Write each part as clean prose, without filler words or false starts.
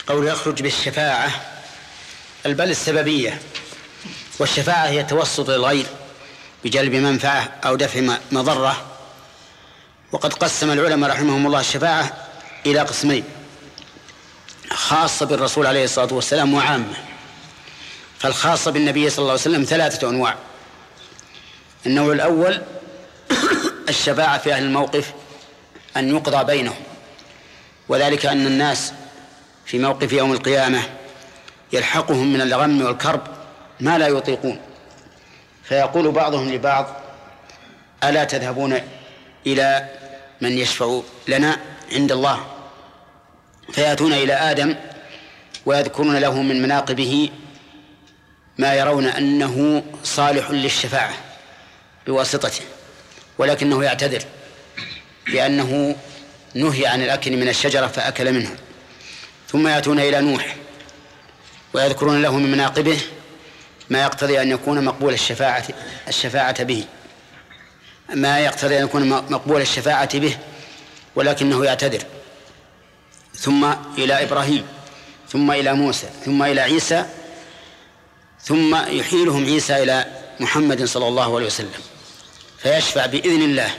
قول يخرج بالشفاعة البل السببية، والشفاعة هي التوسط للغير بجلب منفعة أو دفع مضرة. وقد قسم العلماء رحمهم الله الشفاعة إلى قسمين: خاصة بالرسول عليه الصلاة والسلام وعامة. فالخاصة بالنبي صلى الله عليه وسلم 3 أنواع. النوع الأول الشفاعة في أهل الموقف أن يقضى بينهم، وذلك أن الناس في موقف يوم القيامة يلحقهم من الغم والكرب ما لا يطيقون، فيقول بعضهم لبعض: ألا تذهبون إلى من يشفع لنا عند الله؟ فيأتون إلى آدم ويذكرون له من مناقبه ما يرون أنه صالح للشفاعة بواسطته، ولكنه يعتذر لأنه نهي عن الأكل من الشجرة فأكل منها. ثم يأتون إلى نوح ويذكرون له من مناقبه ما يقتضي أن يكون مقبول الشفاعة به، ما يقتضي أن يكون مقبول الشفاعة به ولكنه يعتذر. ثم إلى إبراهيم، ثم إلى موسى، ثم إلى عيسى، ثم يحيلهم عيسى إلى محمد صلى الله عليه وسلم فيشفع بإذن الله،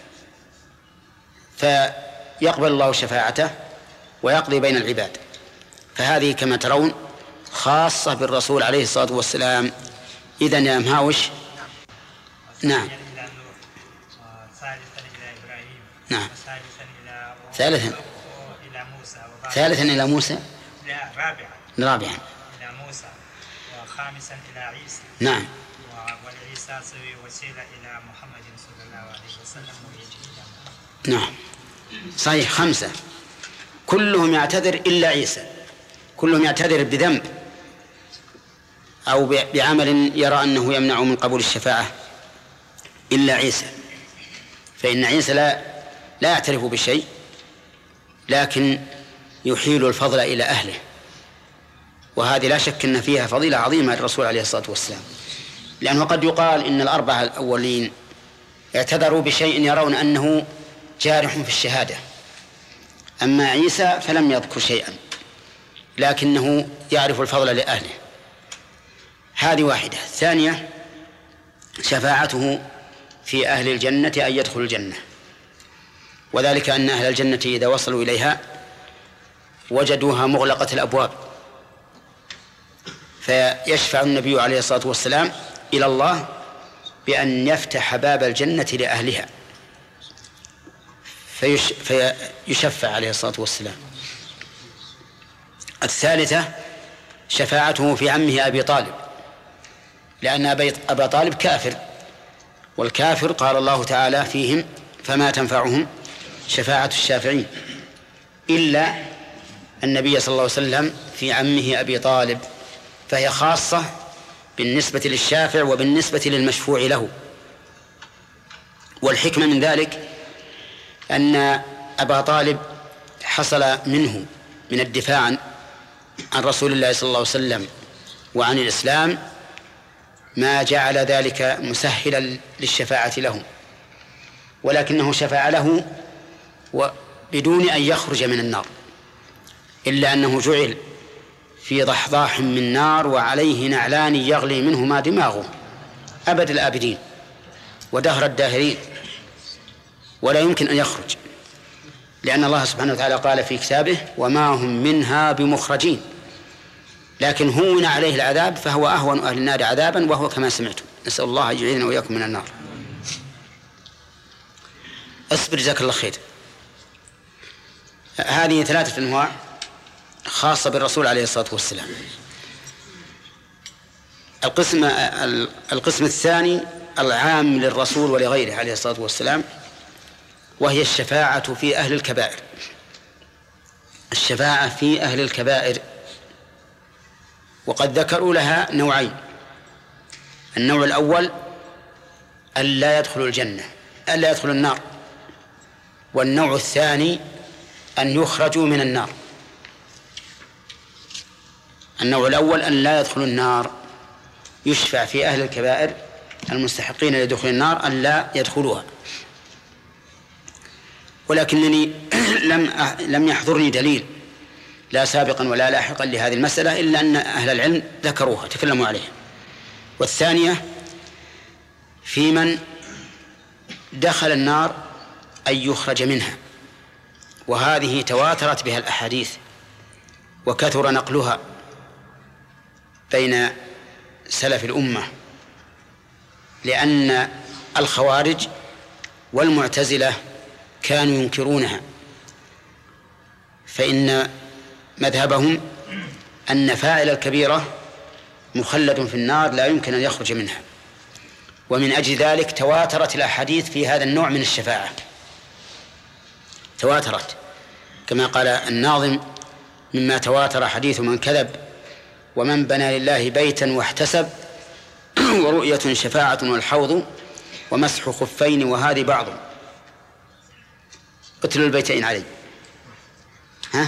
فيقبل الله شفاعته ويقضي بين العباد. فهذه كما ترون خاصة بالرسول عليه الصلاة والسلام. إذن يا مهاوش. نعم. نعم. ثالثا إلى موسى. لا، رابعا إلى موسى، وخامسا إلى عيسى. نعم. والعيسى وسيلة إلى محمد صلى الله عليه وسلم ويجي. نعم صحيح، 5 كلهم يعتذر إلا عيسى، كلهم يعتذر بذنب أو بعمل يرى أنه يمنع من قبول الشفاعة إلا عيسى، فإن عيسى لا يعترف بشيء لكن يحيل الفضل إلى أهله، وهذه لا شك أن فيها فضيلة عظيمة للرسول عليه الصلاة والسلام، لأنه قد يقال إن ال4 الأولين اعتذروا بشيء يرون أنه جارح في الشهادة، أما عيسى فلم يذكر شيئا لكنه يعرف الفضل لأهله. هذه واحدة. ثانية شفاعته في أهل الجنة أن يدخلوا الجنة، وذلك أن أهل الجنة إذا وصلوا إليها وجدوها مغلقة الأبواب، فيشفع النبي عليه الصلاة والسلام إلى الله بأن يفتح باب الجنة لأهلها فيشفع عليه الصلاة والسلام. الثالثة شفاعته في عمه أبي طالب، لأن أبا طالب كافر، والكافر قال الله تعالى فيهم: فما تنفعهم شفاعة الشافعين، إلا النبي صلى الله عليه وسلم في عمه أبي طالب، فهي خاصة بالنسبة للشافع وبالنسبة للمشفوع له. والحكمة من ذلك أن أبا طالب حصل منه من الدفاع عن رسول الله صلى الله عليه وسلم وعن الإسلام ما جعل ذلك مسهلا للشفاعة له، ولكنه شفع له بدون أن يخرج من النار، إلا أنه جعل في ضحضاح من نار وعليه نعلان يغلي منهما دماغه أبد الآبدين ودهر الداهرين، ولا يمكن أن يخرج، لأن الله سبحانه وتعالى قال في كتابه: وما هم منها بمخرجين. لكن هون عليه العذاب فهو أهون أهل النار عذابا، وهو كما سمعتم. نسأل الله أن يعيذنا وإياكم من النار. اصبر جزاك الله خير. هذه 3 أنواع خاصة بالرسول عليه الصلاة والسلام. القسم الثاني العام للرسول ولغيره عليه الصلاة والسلام، وهي الشفاعة في أهل الكبائر. الشفاعة في أهل الكبائر، وقد ذكروا لها نوعين: النوع الأول أن لا يدخلوا الجنة، أن لا يدخلوا النار، والنوع الثاني أن يخرجوا من النار. النوع الأول أن لا يدخلوا النار، يشفع في أهل الكبائر المستحقين لدخول النار أن لا يدخلوها، ولكنني لم يحضرني دليل لا سابقا ولا لاحقا لهذه المسألة، إلا أن أهل العلم ذكروها تكلموا عليها. والثانية في من دخل النار أن يخرج منها، وهذه تواترت بها الأحاديث وكثر نقلها بين سلف الأمة، لأن الخوارج والمعتزلة كانوا ينكرونها، فإن مذهبهم أن فاعل الكبيرة مخلد في النار لا يمكن أن يخرج منها. ومن أجل ذلك تواترت الأحاديث في هذا النوع من الشفاعة، تواترت كما قال الناظم: مما تواتر حديث من كذب ومن بنى لله بيتا واحتسب ورؤية شفاعة والحوض ومسح خفين وهذه بعض. اتلوا البيتين علي. ها؟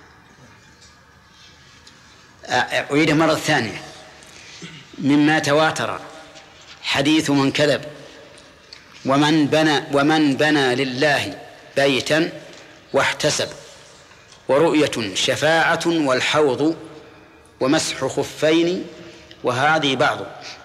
أعيده مرة ثانية: مما تواتر حديث من كذب ومن بنى لله بيتا واحتسب ورؤية شفاعة والحوض ومسح خفين وهذه بعض.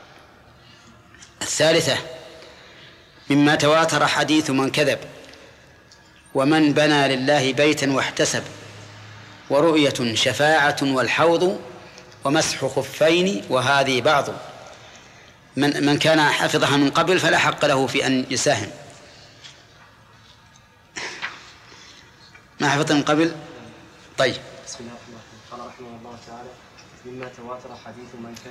الثالثة: مما تواتر حديث من كذب ومن بنى لله بيتا واحتسب ورؤية شفاعة والحوض ومسح خفين وهذه بعض. من كان حفظها من قبل فلا حق له في أن يساهم. ما حفظها من قبل؟ طيب. بسم الله الرحمن الرحيم. قال رحمه الله تعالى: مما تواتر حديث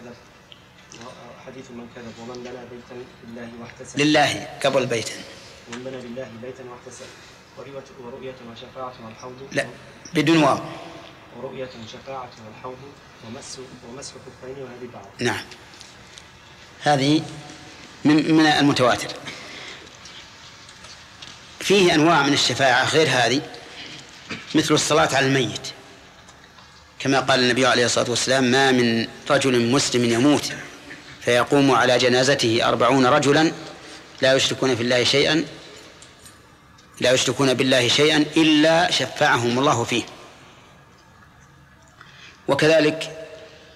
من كذب ومن بنى بيتا لله واحتسب. لله قبل بيتا. ومن بنى لله بيتا واحتسب ورؤية وشفاعة والحوض. لا بدون واو. ورؤية شفاعة والحوض ومسح خفين وهذه بعض. نعم، هذه من المتواتر. فيه أنواع من الشفاعة غير هذه، مثل الصلاة على الميت، كما قال النبي عليه الصلاة والسلام: ما من رجل مسلم يموت فيقوم على جنازته 40 رجلا لا يشركون بالله شيئا إلا شفعهم الله فيه. وكذلك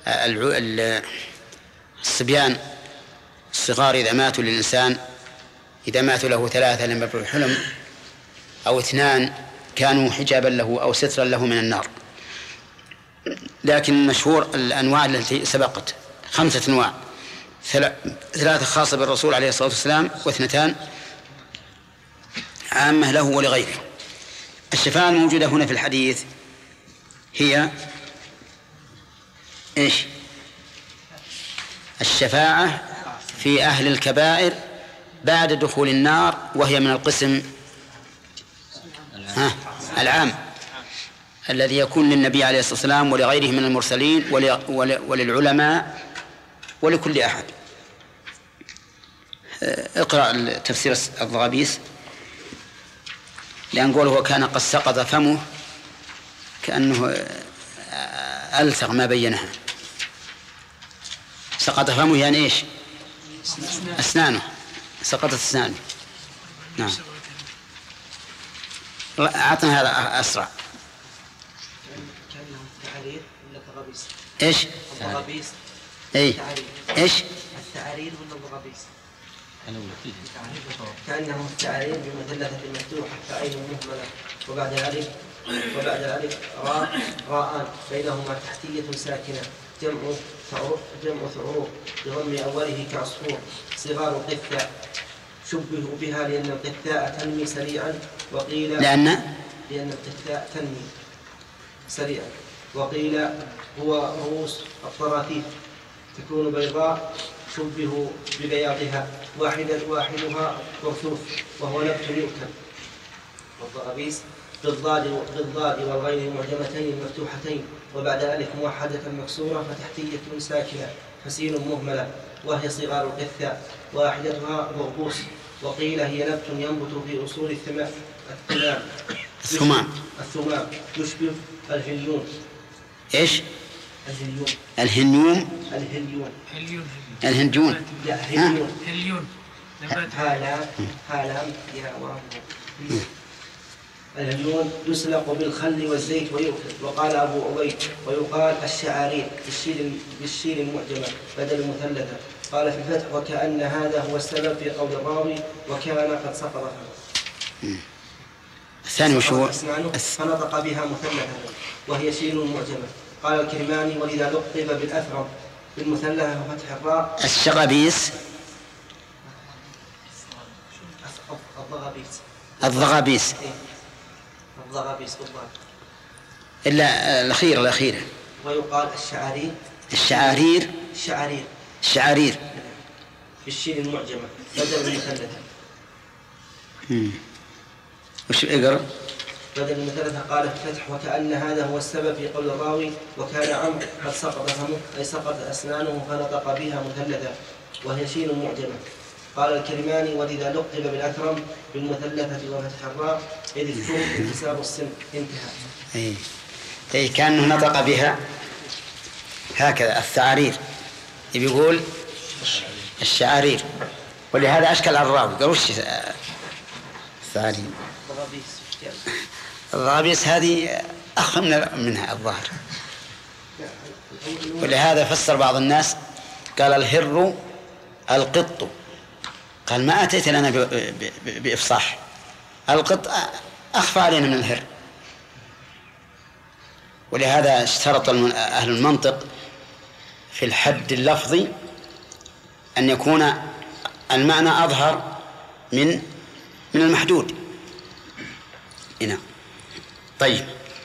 الصبيان الصغار إذا ماتوا للإنسان، إذا ماتوا له 3 لم يبلغ الحلم أو 2 كانوا حجابا له أو سترا له من النار. لكن المشهور الأنواع التي سبقت 5 أنواع: 3 خاصة بالرسول عليه الصلاة والسلام، و2 عامة له ولغيره. الشفاعة الموجودة هنا في الحديث هي إيش؟ الشفاعة في أهل الكبائر بعد دخول النار، وهي من القسم العام الذي يكون للنبي عليه الصلاة والسلام ولغيره من المرسلين وللعلماء ولكل أحد. اقرأ تفسير الضغابيس، لأن قوله وكان قد سقط فمه كأنه ألثغ ما بينها. سقط فمه يعني إيش؟ أسنانه، سقطت أسنانه. نعم، أعطنا هذا أسرع. إيش؟ الضغابيس. إيه؟ إيش؟ التعارير ولا الضغابيس؟ كأنه التعارير بمثلثة مفتوحة كأين مهملة وبعد ذلك راءان بينهما تحتية ساكنة جمع ثعور بضم أوله كعصفور صغار القثاء شبهوا بها لأن القثاء تنمي سريعا وقيل لأن القثاء تنمي سريعا وقيل هو رؤوس الطراطيف تكون بيضاء شبهوا ببياضها واحدها مرثوث وهو نبت يؤكل. والضغابيس بالضاد والغين معجمتين مفتوحتين وبعد ألف موحدة مكسورة فتحتية ساكنة فسين مهملة وهي صغار القثاء واحدتها ضربوس. وقيل هي نبت ينبت في أصول الثمام يشبه الهليون. إيش؟ الهليون. هالام يا واو. الهجون يسلق بالخل والزيت ويؤكل. وقال أبو عبيد ويقال الشعارير بالشين المعجمة بدل المثلثة. قال في الفتح وكأن هذا هو السبب في قول الراوي وكان قد سقط الثاني وشو فنطق بها مثلثة وهي شين معجمة. قال الكرماني ولذا لقب بالأثرم بالمثلثة وفتح الراء الشغابيس الضغابيس الضغابيس بالضبط. إلا الأخيرة ويقال الشعارير الشعارير بالشين المعجمة بدل المثلثة. وش اقرأ؟ بدل المثلثة. قال في الفتح وكأن هذا هو السبب في قول الراوي وكان عمرو قد سقط فمه أي سقط أسنانه فنطق بها مثلثة وهي شين معجمة. قال الكرماني ولذا لقب بالأكرم بالمثلثة وفتح الراء إذ الثوم انتساب السن. انتهى. أي كأنه نطق بها هكذا. الثعارير يقول الشعارير ولهذا أشكل على الراوي قال وش الثعارير. الضغابيس هذه أخف منها الظاهر. ولهذا فسر بعض الناس قال الهر القط. قال ما أتيت لنا بإفصاح. القط أخفى علينا من الهر. ولهذا اشترط أهل المنطق في الحد اللفظي أن يكون المعنى أظهر من المحدود. هنا طيب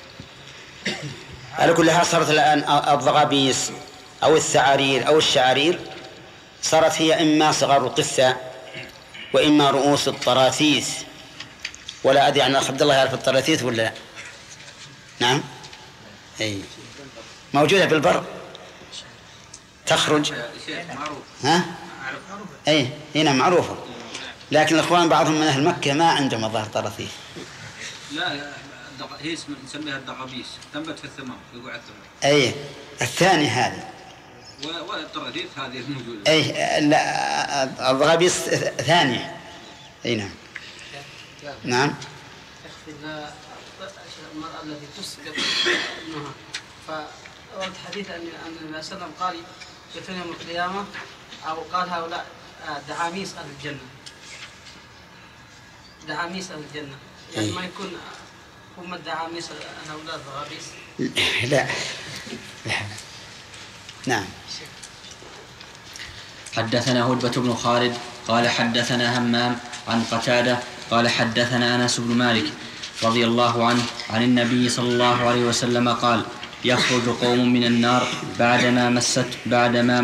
على كل حال صارت الآن الضغابيس أو الثعارير أو الشعارير صارت هي إما صغار القثة وإما رؤوس الطراثيث. ولا أدري عن عبد الله يعرف الطراثيث ولا لا؟ نعم أي موجودة بالبر تخرج. ها أي هنا معروفة. لكن الأخوان بعضهم من أهل مكة ما عندهم الظاهر طراثيث. لا هي نسميها الضغابيس تنبت في الثمام في قوع الثمام. أي الثاني هذه والطراثيث هذه الموجودة. أي لا الضغابيس ثانية. أي نعم نعم. إذا المرأة التي تسقط ابنها فورد حديث أن النبي صلى الله عليه وسلم قال يأتون يوم القيامة أو قال هؤلاء دعاميس أهل الجنة. دعاميس أهل الجنة يعني ما يكون هم الدعاميس هؤلاء الضغابيس. لا نعم. حدثنا هدبة بن خالد قال حدثنا همام عن قتادة قال حدثنا أنس بن مالك رضي الله عنه عن النبي صلى الله عليه وسلم قال يخرج قوم من النار بعدما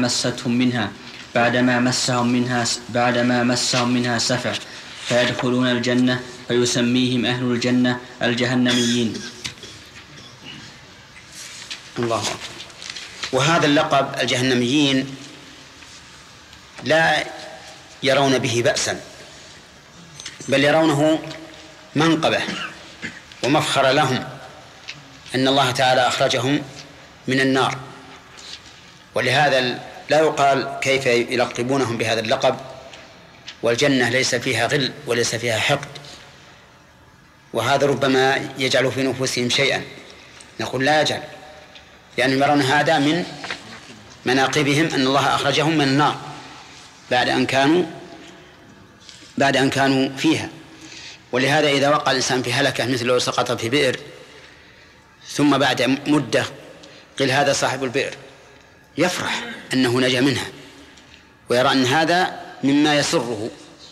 مسهم منها سفع فيدخلون الجنة فيسميهم أهل الجنة الجهنميين. الله أكبر. وهذا اللقب الجهنميين لا يرون به بأسا بل يرونه منقبة ومفخر لهم أن الله تعالى أخرجهم من النار. ولهذا لا يقال كيف يلقبونهم بهذا اللقب والجنة ليس فيها غل وليس فيها حقد. وهذا ربما يجعل في نفوسهم شيئا. نقول لا يجعل يعني يرون هذا من مناقبهم أن الله أخرجهم من النار بعد أن كانوا فيها. ولهذا إذا وقع الإنسان في هلكة مثل لو سقط في بئر ثم بعد مدة قيل هذا صاحب البئر يفرح أنه نجا منها ويرى أن هذا مما يسره.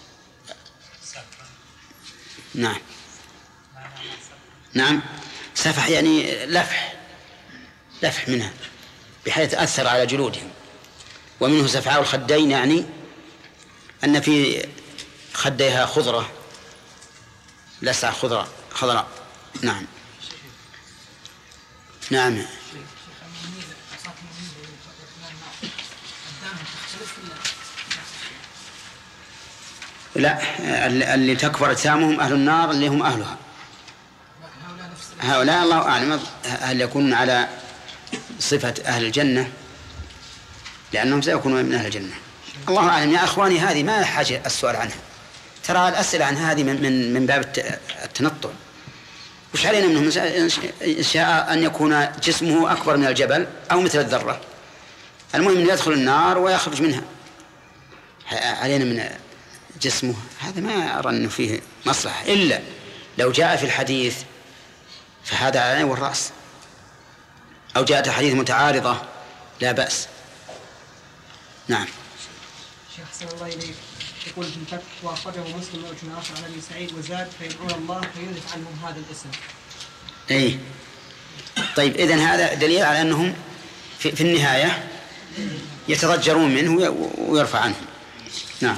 نعم سفح يعني لفح منها بحيث أثر على جلودهم. ومنه سفعاء الخدين يعني أن في خديها خضرة لسع خضراء. نعم نعم. لا اللي تكبر أجسامهم أهل النار اللي هم أهلها هؤلاء الله أعلم هل يكون على صفة أهل الجنة لأنهم سيكونون من أهل الجنة. الله أعلم. يا أخواني هذه ما حاجة السؤال عنها. ترى الأسئلة عن هذه من باب التنطع. وش علينا منهم؟ إن شاء أن يكون جسمه أكبر من الجبل أو مثل الذرة، المهم أن يدخل النار ويخرج منها. علينا من جسمه هذا ما أرى أنه فيه مصلحة، إلا لو جاء في الحديث فهذا على العين والرأس، أو جاءت الحديث متعارضة لا بأس. نعم. شيخ أحسن الله إليك، يقول في الفتح وأخرجه مسلم وابن آخر عن أبي سعيد وزاد فيدعون الله فينزف عنهم هذا الاسم. أي طيب، إذن هذا دليل على أنهم في النهاية يتضجرون منه ويرفع عنه. نعم.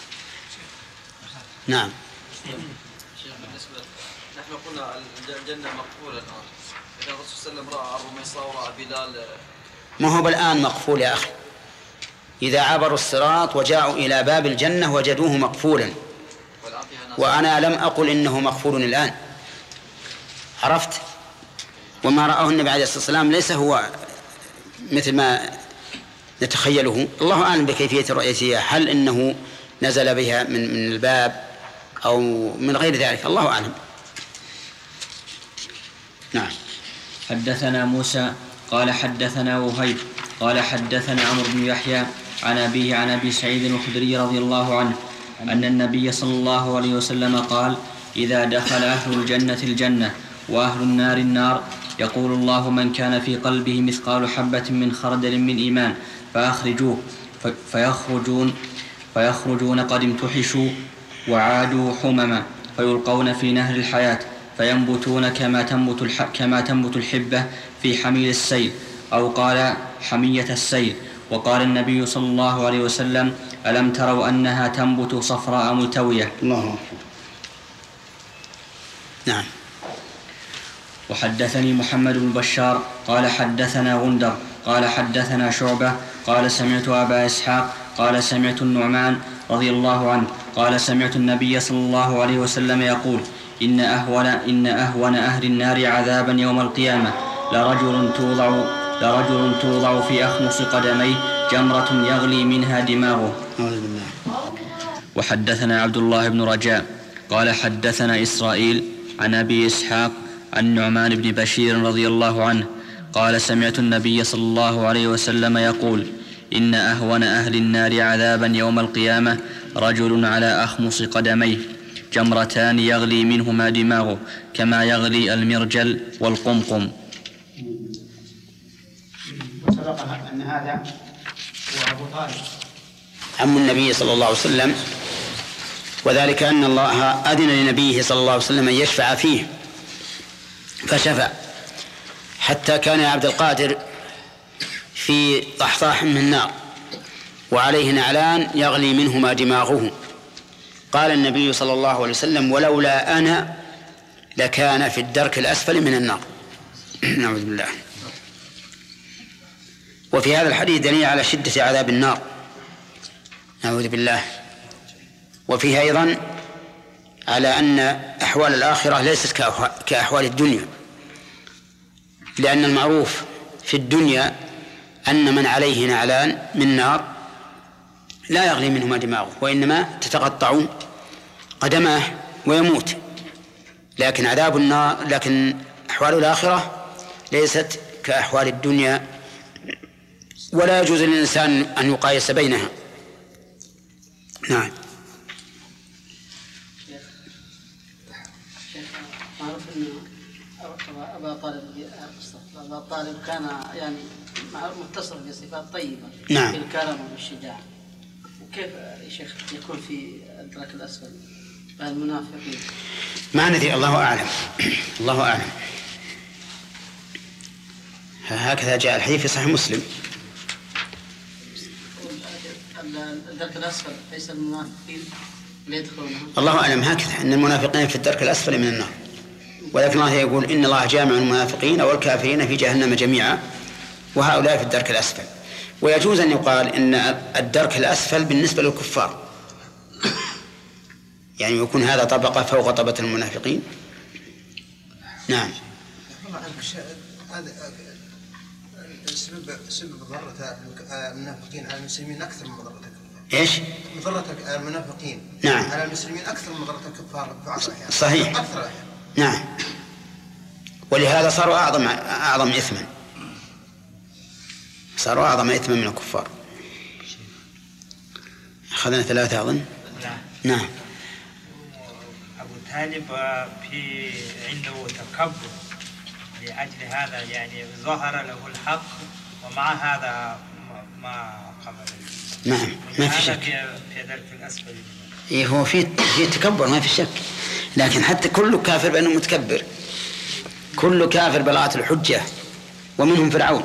نعم. شيخ بالنسبة نحن قلنا الجنة مقفولة الآن، إذا الرسول صلى الله عليه وسلم رأى الرميصة ورأى بلال. ما هو بالآن مقفول يا أخي؟ إذا عبروا الصراط وجاءوا إلى باب الجنة وجدوه مقفولا، وأنا لم أقل إنه مقفول الآن، عرفت؟ وما رآه النبي عليه الصلاة والسلام ليس هو مثل ما نتخيله، الله أعلم بكيفية رؤيته، هل إنه نزل بها من الباب أو من غير ذلك، الله أعلم. نعم. حدثنا موسى قال حدثنا وهيب قال حدثنا عمرو بن يحيى عن أبيه عن أبي سعيد الخدري رضي الله عنه أن النبي صلى الله عليه وسلم قال: إذا دخل أهل الجنة الجنة وأهل النار النار يقول الله: من كان في قلبه مثقال حبة من خردل من إيمان فأخرجوه، فيخرجون قد امتحشوا وعادوا حمما، فيلقون في نهر الحياة فينبتون كما تنبت الحبة في حميل السيل، أو قال حمية السيل. وقال النبي صلى الله عليه وسلم: ألم تروا أنها تنبت صفراء ملتوية؟ الله. نعم. وحدثني محمد بن بشار قال حدثنا غندر قال حدثنا شعبة قال سمعت أبا إسحاق قال سمعت النعمان رضي الله عنه قال سمعت النبي صلى الله عليه وسلم يقول: إن أهون أهل النار عذابا يوم القيامة لرجل توضع في أخمص قدميه جمرة يغلي منها دماغه. وحدثنا عبد الله بن رجاء قال حدثنا إسرائيل عن أبي إسحاق عن نعمان بن بشير رضي الله عنه قال سمعت النبي صلى الله عليه وسلم يقول: إن أهون أهل النار عذابا يوم القيامة رجل على أخمص قدميه جمرتان يغلي منهما دماغه كما يغلي المرجل والقمقم. سبق أن هذا هو أبو طالب عم النبي صلى الله عليه وسلم، وذلك أن الله أذن لنبيه صلى الله عليه وسلم أن يشفع فيه فشفع، حتى كان عبد القادر في طحطاح من النار وعليه نعلان يغلي منهما دماغه. قال النبي صلى الله عليه وسلم: ولولا أنا لكان في الدرك الأسفل من النار. نعوذ بالله. وفي هذا الحديث دليل على شدة عذاب النار، نعوذ بالله. وفيه أيضا على أن أحوال الآخرة ليست كأحوال الدنيا، لأن المعروف في الدنيا أن من عليه نعلان من نار لا يغلي منهما دماغه، وإنما تتقطع قدماه ويموت. لكن عذاب النار، لكن أحوال الآخرة ليست كأحوال الدنيا، ولا يجوز للإنسان أن يقايس بينها. نعم. معروف أن أبا طالب كان يعني متصف بصفات طيبة. نعم. في الكرم والشجاعة. وكيف يا شيخ يكون في الدرك الأسفل مع المنافقين؟ ما ندري، الله أعلم. الله أعلم. هكذا جاء الحديث في صحيح مسلم. الدرك الأسفل ليس المنافقين ليدخلونها. الله أعلم هكذا، أن المنافقين في الدرك الأسفل من النار، ولكن الله يقول: إن الله جامع المنافقين والكافرين في جهنم جميعا وهؤلاء في الدرك الأسفل. ويجوز أن يقال إن الدرك الأسفل بالنسبة للكفار، يعني يكون هذا طبقة فوق طبقة المنافقين. نعم. سبب ضرة المنافقين على المسلمين أكثر من ضرة الكفار. إيش؟ ضرة المنافقين نعم. على المسلمين أكثر من ضرة الكفار في بعض الأحيان. صحيح. أكثر الأحيان. نعم. ولهذا صاروا أعظم إثما، صاروا أعظم إثما من الكفار. أخذنا 3 أظن. نعم. أبو طالب في عنده تكبر، لأجل هذا يعني ظهر له الحق ومع هذا ما قبل. نعم ما في شك. في ذلك الأسفل. إيه هو في تكبر ما في شك، لكن حتى كل كافر بأنه متكبر، كل كافر بلغت الحجة، ومنهم فرعون.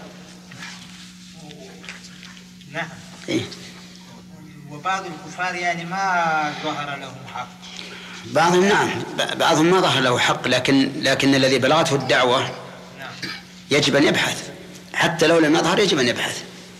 نعم. إيه؟ وبعض الكفار يعني ما ظهر لهم حق. بعضهم نعم، بعضهم ما ظهر له حق، لكن الذي بلغته الدعوة نعم يجب أن يبحث، حتى لو لم يظهر يجب أن يبحث.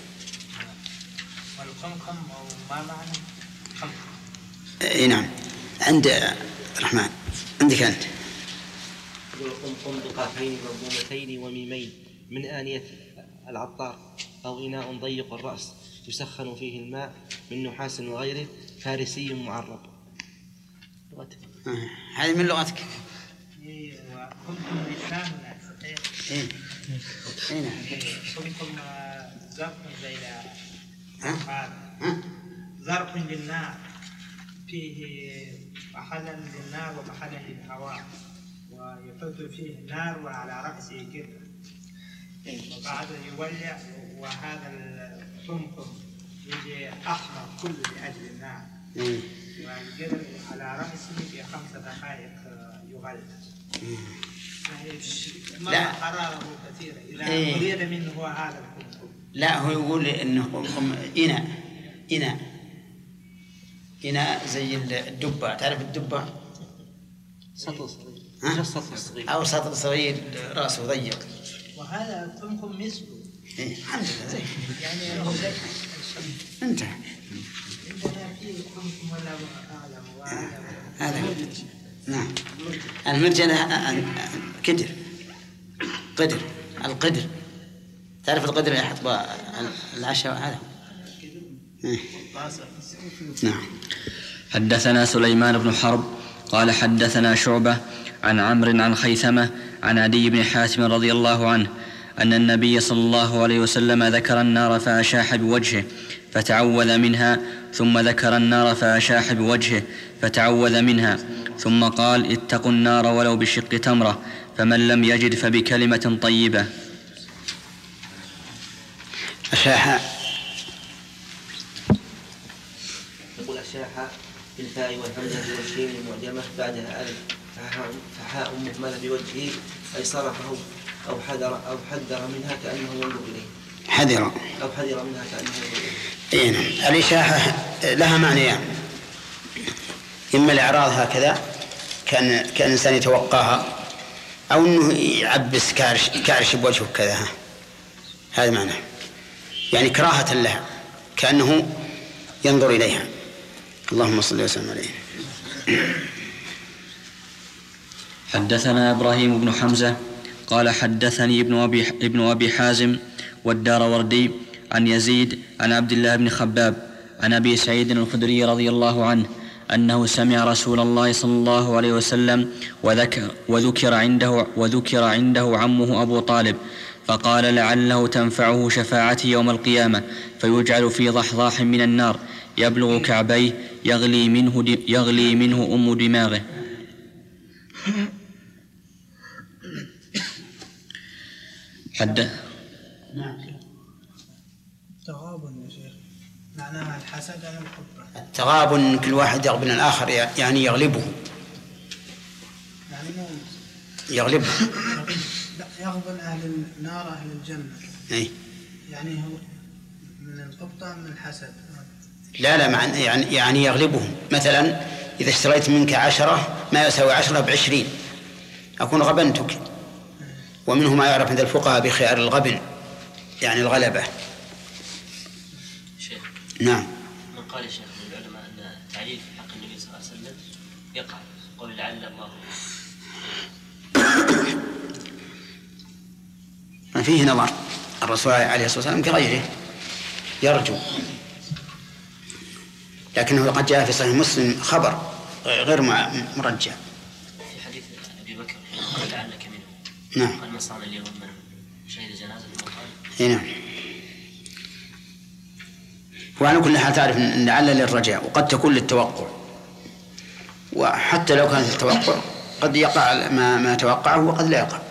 والقمقم ما معنى قمقم؟ إيه نعم. عند الرحمن عندك أنت. القمقم بقافين مضمومتين وميمين من آنية العطار أو إناء ضيق الرأس يسخن فيه الماء من نحاس وغيره، فارسي معرب. هذه من لغتك. وقمقم لسان إيه نعم. قمقم ظرف زي ظرف للنار، فيه محلا للنار ومحلا للهواء، ويحط فيه النار وعلى رأسه قدر، وبعد يولع، وهذا القمقم يجي أحمر كله لأجل النار، والقدر على رأسه في 5 دقائق يغلى. ما حراره كثيرة إذا أريد منه هو هذا القمقم. لا هو يقول إنه قمقم إناء زي الدبة، تعرف الدبة؟ سطل صغير أو سطل صغير رأسه ضيق. وهذا القمقم مثله. إيه الحمد لله زي يعني انتهى. عندنا فيه قمقم ولا أعلم هذا نعم. المرجان قدر القدر، تعرف القدر اللي يحط العشاء هذا. نعم. حدثنا سليمان بن حرب قال حدثنا شعبة عن عمرو عن خيثمة عن عدي بن حاتم رضي الله عنه أن النبي صلى الله عليه وسلم ذكر النار فأشاح بوجهه فتعوذ منها، ثم ذكر النار فأشاح بوجهه فتعوذ منها، ثم قال اتقوا النار ولو بشق تمرة، فمن لم يجد فبكلمة طيبة. أشاح يقول أشاح بالفاء والهمزة والشين المعجمة بعدها ألف فحاء مهملة بوجهه، أي صرفه أو حذر منها كأنه ينظر إليه. حذر منها كأنه ينظر إليه. إيه. الإشاحة لها معنيان، إما الإعراض هكذا كان الإنسان يتوقاها، أو أنه يعبس كارش بوجهه كذا، هذا معنى، يعني كراهة لها كأنه ينظر إليها. اللهم صل وسلم عليه. حدثنا إبراهيم بن حمزة قال حدثني ابن أبي حازم والداروردي عن يزيد عن عبد الله بن خباب عن أبي سعيد الخدري رضي الله عنه أنه سمع رسول الله صلى الله عليه وسلم وذكر عنده عمه أبو طالب، فقال لعله تنفعه شفاعتي يوم القيامة، فيجعل في ضحضاح من النار يبلغ كعبيه يغلي منه أم دماغه. تغابن يا شيخ، معناها الحسد على الكفر. التغابن كل واحد يغبن الآخر، يعني يغلبه، يعني مو يغلبه. لا، يغبن أهل النار أهل الجنة. أي. يعني هو من القبطة من الحسد. لا يعني يغلبهم. مثلا إذا اشتريت منك 10 ما يساوي 10 ب20، أكون غبنتك. ومنه ما يعرف عند الفقهاء بخيار الغبن، يعني الغلبة. شيخ. نعم. من قال يا شيخ من العلماء أن التعليل في حق النبي صلى الله عليه وسلم يقع قول لعل الله. ما فيه نظر، الرسول عليه الصلاة والسلام كغيره يرجو، لكنه قد جاء في صحيح مسلم خبر غير مرجع. في حديث أبي بكر قال لعلك منه. نعم. قد من صام اليوم من شهد جنازة إيه نعم. وعلى كل حال تعرف أن لعل للرجاء وقد تكون للتوقع، وحتى لو كانت التوقع قد يقع ما توقعه وقد لا يقع.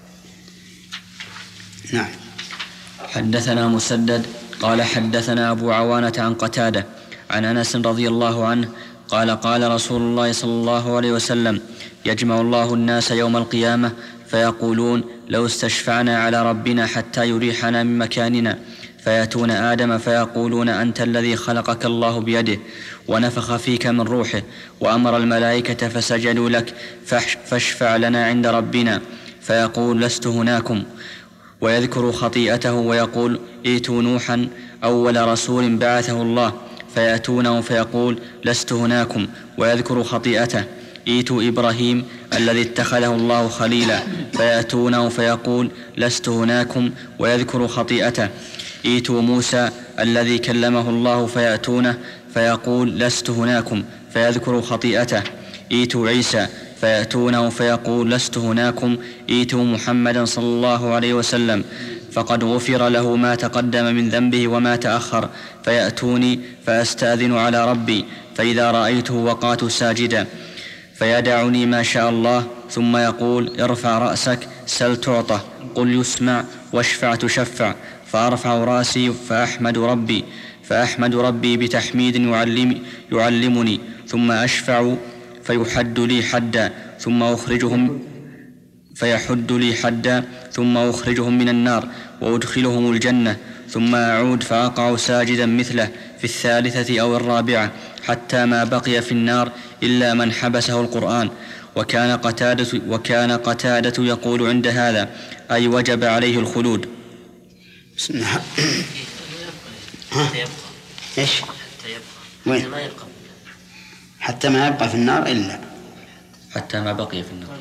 نعم. حدثنا مسدد قال حدثنا أبو عوانة عن قتادة عن أنس رضي الله عنه قال قال رسول الله صلى الله عليه وسلم: يجمع الله الناس يوم القيامة فيقولون: لو استشفعنا على ربنا حتى يريحنا من مكاننا، فيأتون آدم فيقولون: أنت الذي خلقك الله بيده ونفخ فيك من روحه وأمر الملائكة فسجدوا لك فاشفع لنا عند ربنا، فيقول: لست هناكم، ويذكر خطيئته ويقول: ائتوا نوحا أول رسول بعثه الله، فيأتونه فيقول: لست هناكم، ويذكر خطيئته. ائتوا إبراهيم الذي اتخذه الله خليلا، فيأتونه فيقول: لست هناكم، ويذكر خطيئته. ائتوا موسى الذي كلمه الله، فيأتونه فيقول: لست هناكم، فيذكر خطيئته. ائتوا عيسى فيأتونه فيقول: لست هناكم. ائتوا محمدا صلى الله عليه وسلم فقد غفر له ما تقدم من ذنبه وما تأخر، فيأتوني فأستأذن على ربي، فإذا رأيته وقعت ساجدا، فيدعني ما شاء الله، ثم يقول: ارفع رأسك سل تعطى، قل يسمع، واشفع تشفع. فأرفع رأسي فأحمد ربي بتحميد يعلمني، ثم أشفع فيحد لي حدا، ثم أخرجهم من النار وأدخلهم الجنة، ثم أعود فأقع ساجدا مثله في الثالثة أو الرابعة، حتى ما بقي في النار إلا من حبسه القرآن. وكان قتادة يقول عند هذا: أي وجب عليه الخلود. حتى يبقى. إيش؟ حتى يبقى. وين؟ ما يبقى. حتى ما يبقى في النار إلا. حتى ما بقي في النار.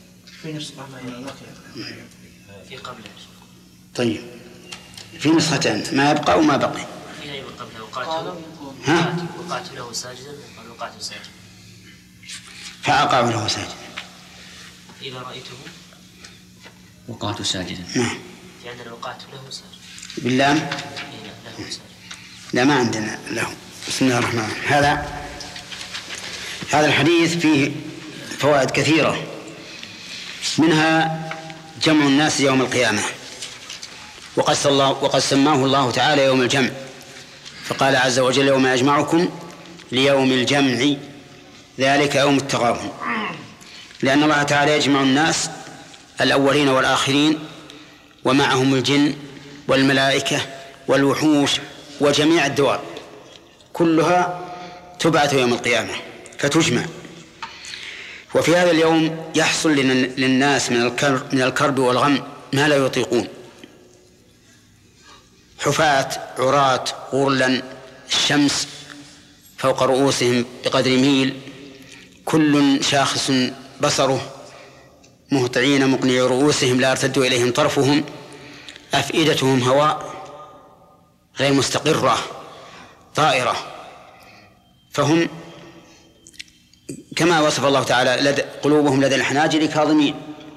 في قبله. طيب. في نسختين: ما يبقى وما بقي. في أي قبله وقعت له ساجدا، قال وقعت ساجدا. فأقع له ساجدا. إذا رأيته وقعت ساجدا. نعم. يعني وقعت له ساجدا. باللام؟ له ساجدا. لا، ما عندنا له. بسم الله الرحمن الرحيم. هذا الحديث فيه فوائد كثيرة، منها جمع الناس يوم القيامة، وقد سماه الله تعالى يوم الجمع، فقال عز وجل: يوم يجمعكم ليوم الجمع ذلك يوم التغابن، لأن الله تعالى يجمع الناس الأولين والآخرين، ومعهم الجن والملائكة والوحوش وجميع الدواب، كلها تبعث يوم القيامة فتجمع. وفي هذا اليوم يحصل للناس من الكرب والغم ما لا يطيقون، حفاة عراة غرلا، الشمس فوق رؤوسهم بقدر ميل، كل شاخص بصره، مهطعين مقنعي رؤوسهم لا يرتد إليهم طرفهم، أفئدتهم هواء غير مستقرة طائرة، فهم كما وصف الله تعالى: قلوبهم لدى الحناجر كاظمين.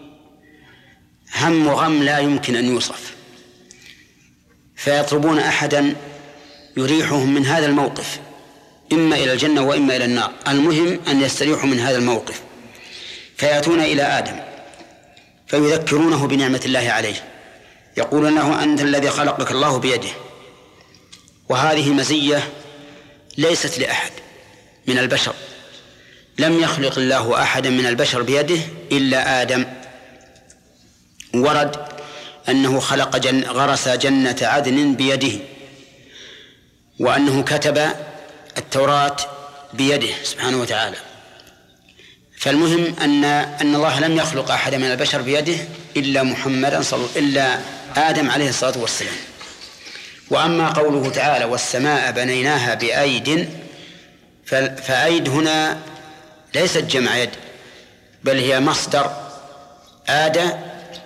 هم وغم لا يمكن أن يوصف، فيطلبون أحدا يريحهم من هذا الموقف، إما إلى الجنة وإما إلى النار، المهم أن يستريحوا من هذا الموقف، فيأتون إلى آدم فيذكرونه بنعمة الله عليه، يقولون له: أنت الذي خلقك الله بيده. وهذه مزية ليست لأحد من البشر، لم يخلق الله أحدا من البشر بيده إلا آدم. ورد أنه غرس جنة عدن بيده، وأنه كتب التوراة بيده سبحانه وتعالى. فالمهم أن الله لم يخلق أحدا من البشر بيده إلا آدم عليه الصلاة والسلام. وأما قوله تعالى: والسماء بنيناها بأيد، فأيد هنا ليست جمع يد، بل هي مصدر آد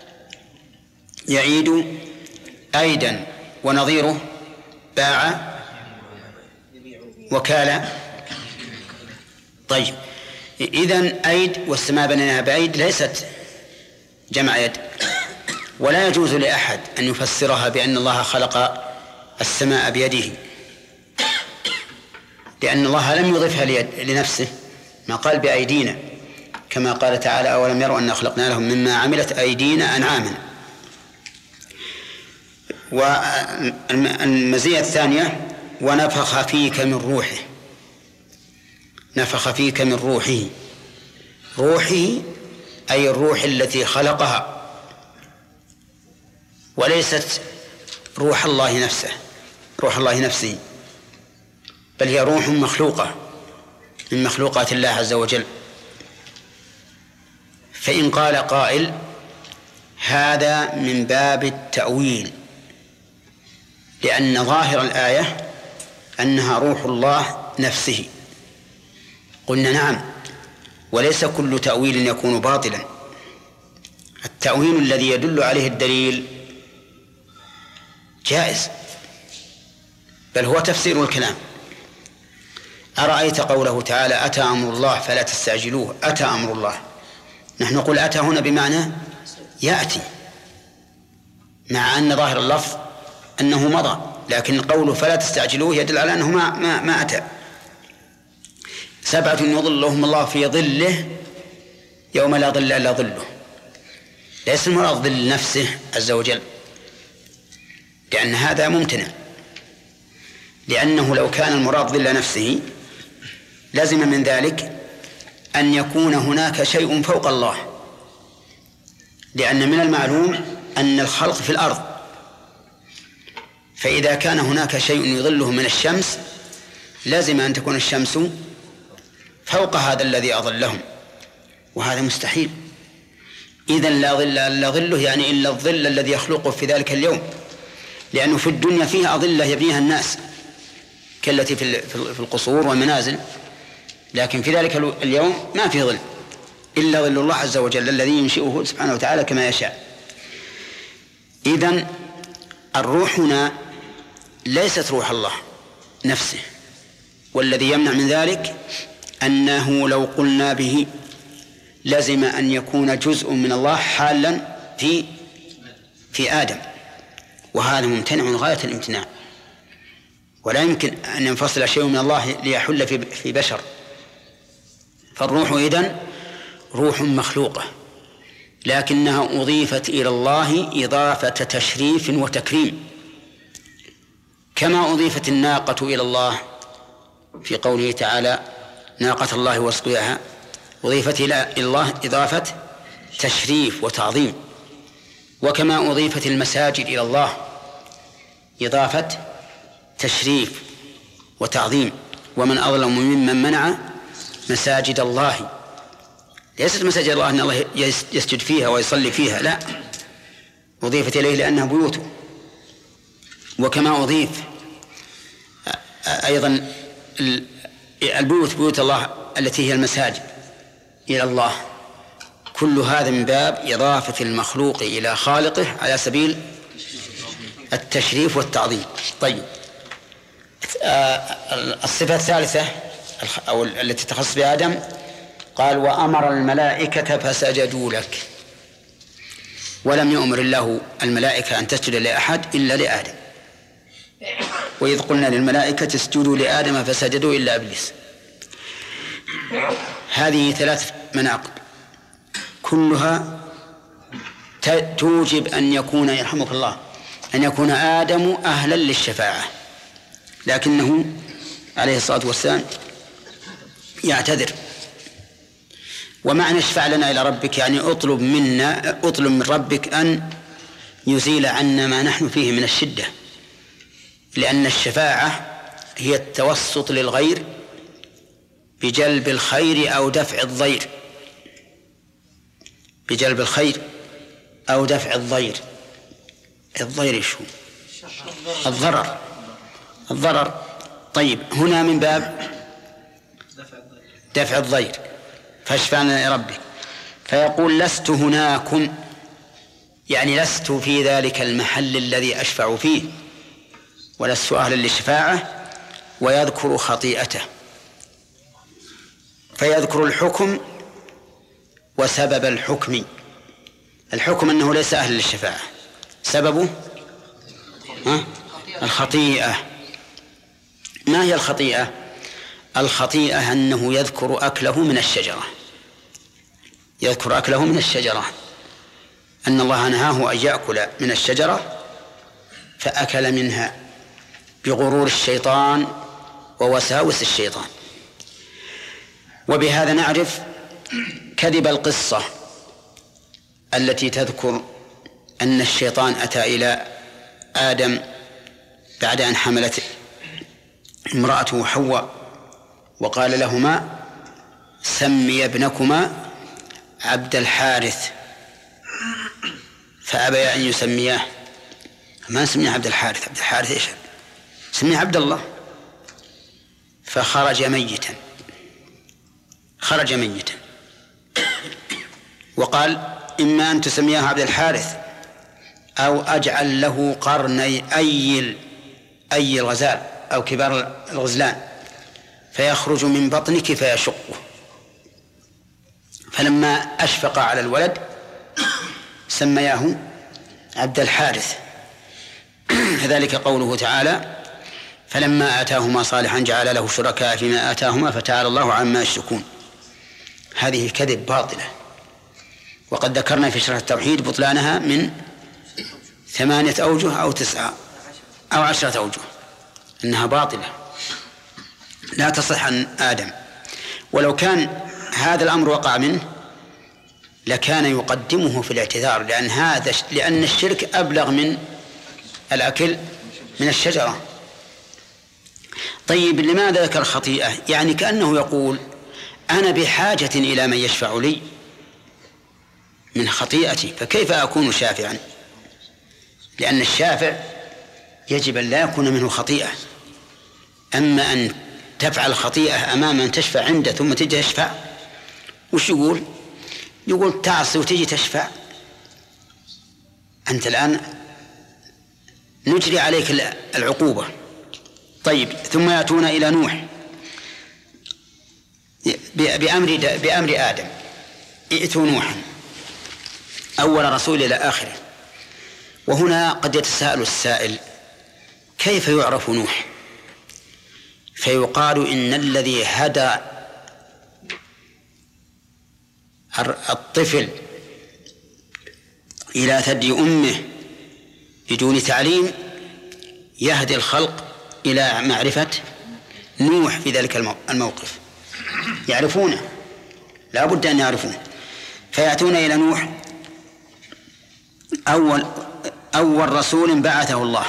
يعيد أيدا، ونظيره باع وكال. طيب، إذن أيد والسماء بنيناها بأيد ليست جمع يد، ولا يجوز لأحد أن يفسرها بأن الله خلق السماء بيده، لأن الله لم يضفها لنفسه، ما قال بأيدينا، كما قال تعالى: أولم يروا أن خلقنا لهم مما عملت أيدينا أنعاما. والمزية الثانية: ونفخ فيك من روحه. نفخ فيك من روحه، روحه أي الروح التي خلقها، وليست روح الله نفسه، روح الله نفسه، بل هي روح مخلوقة من مخلوقات الله عز وجل. فإن قال قائل: هذا من باب التأويل، لأن ظاهر الآية أنها روح الله نفسه، قلنا: نعم، وليس كل تأويل يكون باطلا. التأويل الذي يدل عليه الدليل جائز، بل هو تفسير الكلام. أرأيت قوله تعالى: أتى أمر الله فلا تستعجلوه. أتى أمر الله، نحن نقول أتى هنا بمعنى يأتي، مع أن ظاهر اللفظ أنه مضى، لكن قوله فلا تستعجلوه يدل على أنه ما أتى. 7 يظلهم الله في ظله يوم لا ظل إلا ظله. ليس المراد ظل نفسه عز وجل، لأن هذا ممتنع، لأنه لو كان المراد ظل نفسه لازم من ذلك أن يكون هناك شيء فوق الله، لأن من المعلوم أن الخلق في الأرض، فإذا كان هناك شيء يظله من الشمس لازم أن تكون الشمس فوق هذا الذي أظلهم، وهذا مستحيل. إذن لا ظل إلا ظله، يعني إلا الظل الذي يخلقه في ذلك اليوم، لأنه في الدنيا فيها أظلة يبنيها الناس كالتي في القصور والمنازل، لكن في ذلك اليوم ما في ظل إلا ظل الله عز وجل الذي ينشئه سبحانه وتعالى كما يشاء. إذن الروح هنا ليست روح الله نفسه، والذي يمنع من ذلك أنه لو قلنا به لازم أن يكون جزء من الله حالا في آدم، وهذا ممتنع غاية الامتناع، ولا يمكن أن ينفصل شيء من الله ليحل في بشر. فالروح إذن روح مخلوقة، لكنها أضيفت إلى الله إضافة تشريف وتكريم، كما أضيفت الناقة إلى الله في قوله تعالى: ناقة الله وسقياها، أضيفت إلى الله إضافة تشريف وتعظيم، وكما أضيفت المساجد إلى الله إضافة تشريف وتعظيم. ومن أظلم ممن منع مساجد الله، ليست مساجد الله أن الله يسجد فيها ويصلي فيها، لا، أضيفت إليه لأنها بيوته. وكما أضيف أيضا البيوت، بيوت الله التي هي المساجد، إلى الله، كل هذا من باب إضافة المخلوق إلى خالقه على سبيل التشريف والتعظيم. طيب، الصفة الثالثة أو التي تخص بآدم، قال: وأمر الملائكة فسجدوا لك. ولم يؤمر الله الملائكة أن تسجد لأحد إلا لآدم، وإذ قلنا للملائكة اسجدوا لآدم فسجدوا إلا إبليس. هذه 3 مناقب كلها توجب أن يكون، يرحمك الله، أن يكون آدم أهلا للشفاعة، لكنه عليه الصلاة والسلام يعتذر. ومعنى اشفع لنا إلى ربك يعني اطلب من ربك أن يزيل عنا ما نحن فيه من الشدة، لأن الشفاعة هي التوسط للغير بجلب الخير أو دفع الضير، بجلب الخير أو دفع الضير. الضير شو؟ الضرر. طيب، هنا من باب دفع الضير، فاشفعنا إلى ربك. فيقول: لست هناكم، يعني لست في ذلك المحل الذي أشفع فيه، ولست أهلا للشفاعة. ويذكر خطيئته، فيذكر الحكم وسبب الحكم. الحكم أنه ليس أهلا للشفاعة، سببه الخطيئة. ما هي الخطيئة؟ الخطيئة أنه يذكر أكله من الشجرة، يذكر أكله من الشجرة، أن الله نهاه أن يأكل من الشجرة فأكل منها بغرور الشيطان ووساوس الشيطان. وبهذا نعرف كذب القصة التي تذكر أن الشيطان أتى إلى آدم بعد أن حملت امرأته حواء وقال لهما: سمي ابنكما عبد الحارث، فأبيا أن يسمياه. ما سمي عبد الحارث، عبد الحارث إيش؟ سمي عبد الله. فخرج ميتا، خرج ميتا، وقال: إما أن تسمياه عبد الحارث أو أجعل له قرني أي الغزال أو كبار الغزلان فيخرج من بطنك فيشقه. فلما أشفق على الولد سمياه عبد الحارث. كذلك قوله تعالى: فلما آتاهما صالحا جعل له شركاء فيما آتاهما فتعالى الله عما يشركون. هذه كذب باطلة، وقد ذكرنا في شرح التوحيد بطلانها من 8 أوجه أو 9 أو 10 أوجه، إنها باطلة لا تصح عن آدم. ولو كان هذا الأمر وقع منه لكان يقدمه في الاعتذار، لأن الشرك أبلغ من الأكل من الشجرة. طيب، لماذا ذكر خطيئة؟ يعني كأنه يقول: أنا بحاجة إلى من يشفع لي من خطيئتي، فكيف أكون شافعا؟ لأن الشافع يجب أن لا يكون منه خطيئة. أما أن تفعل خطيئة أمام من تشفع عنده ثم تجي تشفع، وش يقول؟ يقول تعصي وتجي تشفع، أنت الآن نجري عليك العقوبة. طيب، ثم يأتون إلى نوح بأمر آدم: ائتوا نوحا، أول رسول إلى آخره. وهنا قد يتساءل السائل: كيف يعرف نوح؟ فيقال: إن الذي هدى الطفل إلى ثدي أمه بدون تعليم يهدي الخلق إلى معرفة نوح في ذلك الموقف، يعرفونه، لا بد أن يعرفونه. فيأتون إلى نوح أول رسول بعثه الله.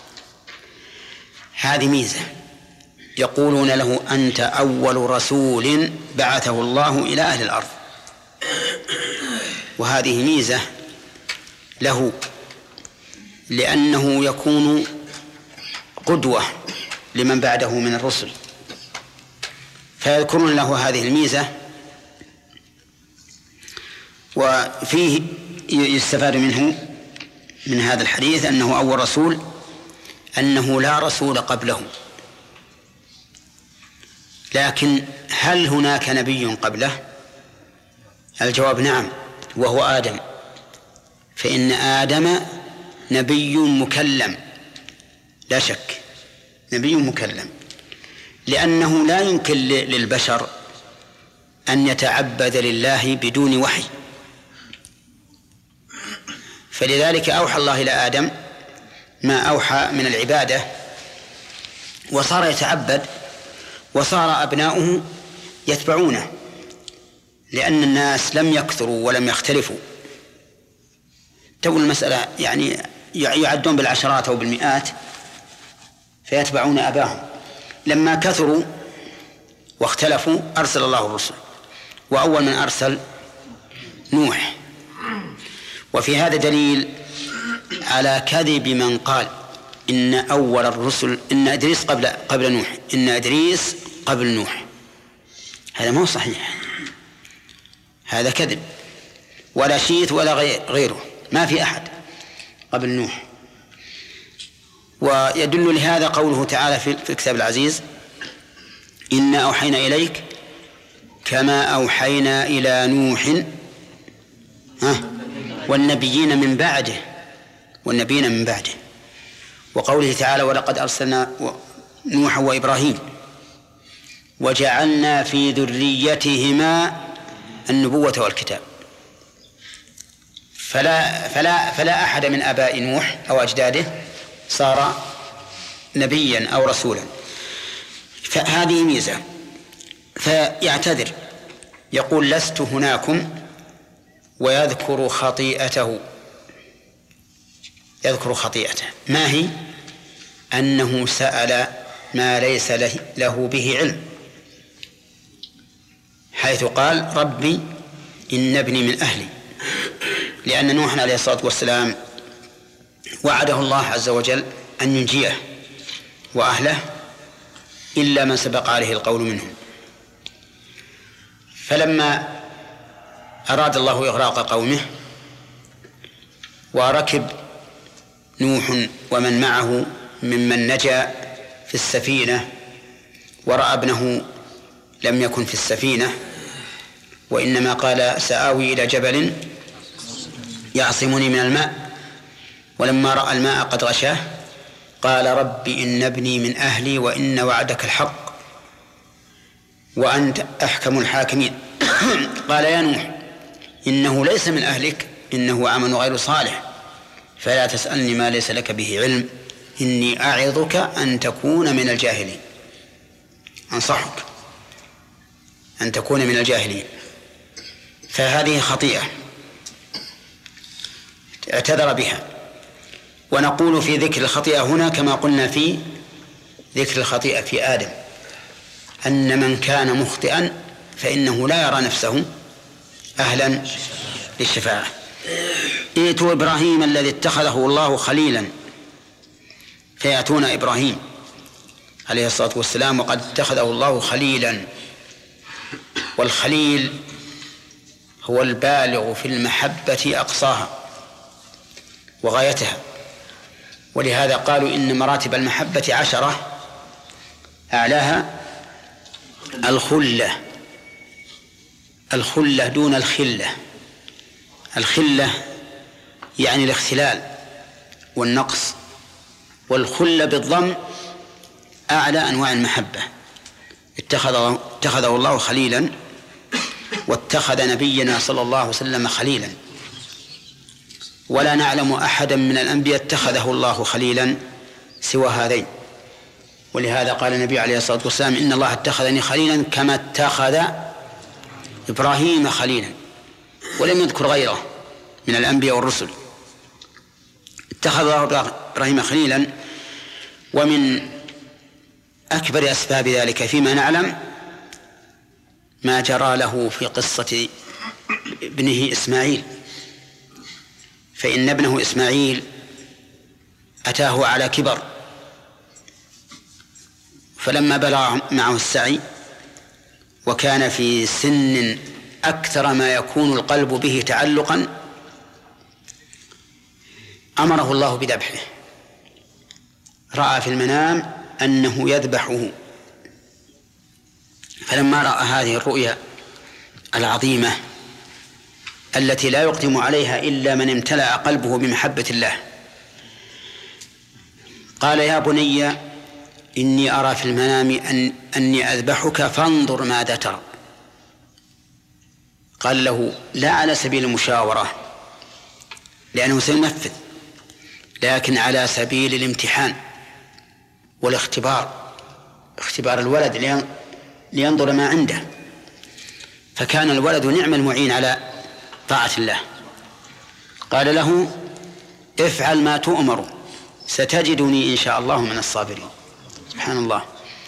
هذه ميزة، يقولون له: أنت أول رسول بعثه الله إلى أهل الأرض. وهذه ميزة له، لأنه يكون قدوة لمن بعده من الرسل، فيذكرون له هذه الميزة. وفيه يستفاد منه من هذا الحديث أنه أول رسول، أنه لا رسول قبله. لكن هل هناك نبي قبله؟ الجواب نعم، وهو آدم. فإن آدم نبي مكلم لا شك، نبي مكلم، لأنه لا يمكن للبشر أن يتعبد لله بدون وحي. فلذلك أوحى الله إلى آدم ما أوحى من العبادة، وصار يتعبد، وصار أبناؤه يتبعونه، لأن الناس لم يكثروا ولم يختلفوا. تقول المسألة يعني يعدون بالعشرات أو بالمئات فيتبعون أباهم. لما كثروا واختلفوا أرسل الله الرسل، وأول من أرسل نوح. وفي هذا دليل على كذب من قال إن أول الرسل إن إدريس قبل نوح، إن إدريس قبل نوح. هذا ما هو صحيح، هذا كذب، ولا شيث ولا غيره، ما في أحد قبل نوح. ويدل لهذا قوله تعالى في الكتاب العزيز: إنا أوحينا إليك كما أوحينا إلى نوح والنبيين من بعده والنبيين من بعده. وقوله تعالى ولقد أرسلنا نوحا وإبراهيم وجعلنا في ذريتهما النبوة والكتاب. فلا أحد من آباء نوح أو أجداده صار نبيا أو رسولا، فهذه ميزة. فيعتذر يقول لست هناكم ويذكر خطيئته. يذكر خطيئته ما هي؟ أنه سأل ما ليس له به علم، حيث قال ربي إن ابني من أهلي، لأن نوح عليه الصلاة والسلام وعده الله عز وجل أن ينجيه وأهله إلا من سبق عليه القول منهم. فلما أراد الله إغراق قومه وركب نوح ومن معه ممن نجا في السفينة ورأى ابنه لم يكن في السفينة وإنما قال سآوي إلى جبل يعصمني من الماء، ولما رأى الماء قد غشاه قال رب إن ابني من أهلي وإن وعدك الحق وأنت أحكم الحاكمين. قال يا نوح إنه ليس من أهلك إنه عمل غير صالح فلا تسألني ما ليس لك به علم إني أعظك أن تكون من الجاهلين. أنصحك أن تكون من الجاهلين. فهذه خطيئة اعتذر بها. ونقول في ذكر الخطيئة هنا كما قلنا في ذكر الخطيئة في آدم أن من كان مخطئا فإنه لا يرى نفسه أهلا للشفاعة. ائتوا إبراهيم الذي اتخذه الله خليلا، فيأتون إبراهيم عليه الصلاة والسلام وقد اتخذه الله خليلا. والخليل هو البالغ في المحبة أقصاها وغايتها، ولهذا قالوا إن مراتب المحبة 10 أعلاها الخلة دون الخلة. الخلة يعني الاختلال والنقص، والخلة بالضم أعلى أنواع المحبة. اتخذه الله خليلا، واتخذ نبينا صلى الله عليه وسلم خليلا، ولا نعلم أحدا من الأنبياء اتخذه الله خليلا سوى هذين. ولهذا قال النبي عليه الصلاة والسلام إن الله اتخذني خليلا كما اتخذ إبراهيم خليلا، ولم يذكر غيره من الأنبياء والرسل. اتخذ الله إبراهيم خليلا. ومن أكبر أسباب ذلك فيما نعلم ما جرى له في قصة ابنه إسماعيل، فإن ابنه إسماعيل أتاه على كبر، فلما بلغ معه السعي وكان في سن أكثر ما يكون القلب به تعلقا أمره الله بذبحه. رأى في المنام أنه يذبحه، فلما رأى هذه الرؤيا العظيمة التي لا يقدم عليها إلا من امتلأ قلبه بمحبة الله قال يا بني إني أرى في المنام أني أذبحك فانظر ماذا ترى. قال له لا على سبيل المشاورة لأنه سينفذ، لكن على سبيل الامتحان والاختبار، اختبار الولد لينظر ما عنده. فكان الولد نعم المعين على طاعة الله. قال له افعل ما تؤمر ستجدني إن شاء الله من الصابرين. سبحان الله،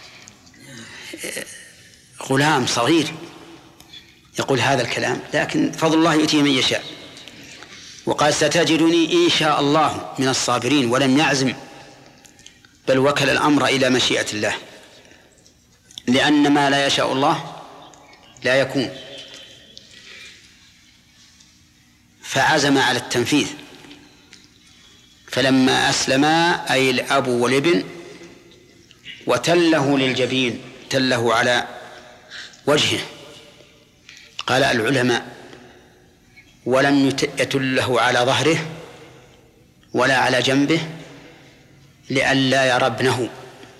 غلام صغير يقول هذا الكلام، لكن فضل الله يؤتيه من يشاء. وقال ستجدني إن شاء الله من الصابرين، ولم يعزم بل وكل الأمر إلى مشيئة الله، لأن ما لا يشاء الله لا يكون. فعزم على التنفيذ. فلما أسلما أي الأب والابن وتله للجبين، تله على وجهه، قال العلماء ولم يتله على ظهره ولا على جنبه لئلا يرى ابنه،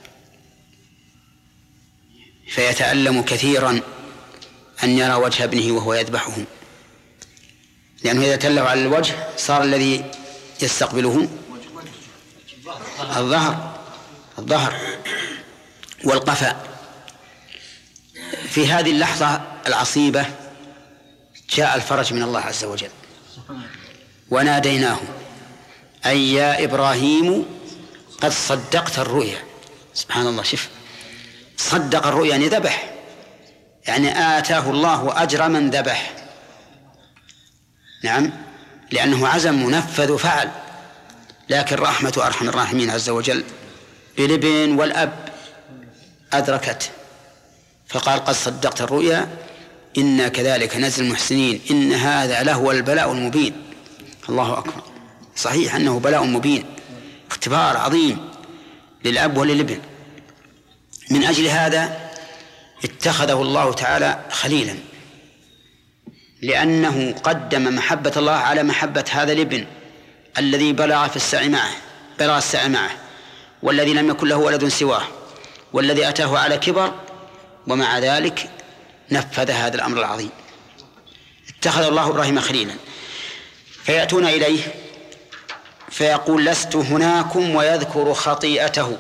فيتألم كثيرا أن يرى وجه ابنه وهو يذبحه، لأنه إذا تله على الوجه صار الذي يستقبله الظهر والقفا. في هذه اللحظة العصيبة جاء الفرج من الله عز وجل، وناديناه أي يا إبراهيم قد صدقت الرؤيا. سبحان الله، شوف، صدق الرؤيا يعني ذبح، يعني آتاه الله أجر من ذبح. نعم، لأنه عزم ونفذ وفعل، لكن رحمة أرحم الراحمين عز وجل بالابن والأب أدركت، فقال قد صدقت الرؤيا إنا كذلك نجزي المحسنين إن هذا لهو البلاء المبين. الله أكبر، صحيح أنه بلاء مبين، اختبار عظيم للأب وللابن. من أجل هذا اتخذه الله تعالى خليلا، لأنه قدم محبة الله على محبة هذا الابن الذي بلغ السعي معه، والذي لم يكن له ولد سواه، والذي أتاه على كبر، ومع ذلك نفذ هذا الأمر العظيم. اتخذ الله إبراهيم خليلا. فيأتون إليه فيقول لست هناكم ويذكر خطيئته.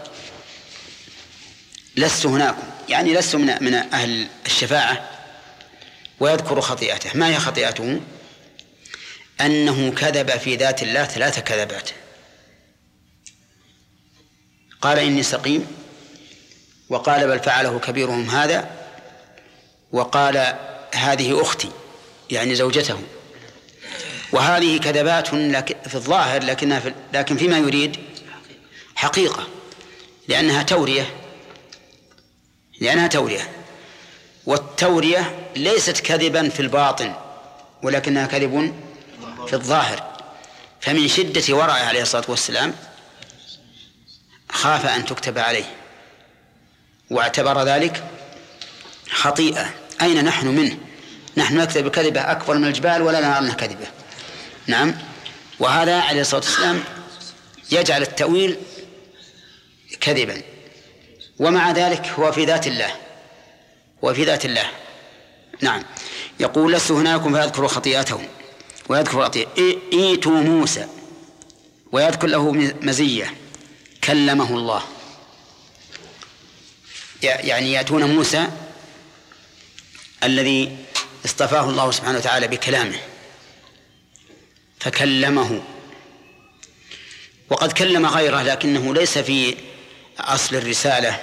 لست هناكم يعني لست من أهل الشفاعة، ويذكر خطيئته. ما هي خطيئته؟ أنه كذب في ذات الله 3 كذبات. قال إني سقيم، وقال بل فعله كبيرهم هذا، وقال هذه أختي يعني زوجته. وهذه كذبات في الظاهر لكن فيما يريد حقيقة، لأنها تورية. والتورية ليست كذبا في الباطن، ولكنها كذب في الظاهر. فمن شدة ورعه عليه الصلاة والسلام خاف أن تكتب عليه، واعتبر ذلك خطيئة. أين نحن منه؟ نحن نكتب كذبة أكبر من الجبال ولا نرى أنها كذبة. نعم. وهذا عليه الصلاة والسلام يجعل التأويل كذبا، ومع ذلك هو في ذات الله. نعم. يقول لست هناكم فيذكر خطيئته ويذكر خطيئته. ائتوا موسى، ويذكر له مزية كلمه الله، يعني يأتون موسى الذي اصطفاه الله سبحانه وتعالى بكلامه فكلمه، وقد كلم غيره لكنه ليس في أصل الرسالة،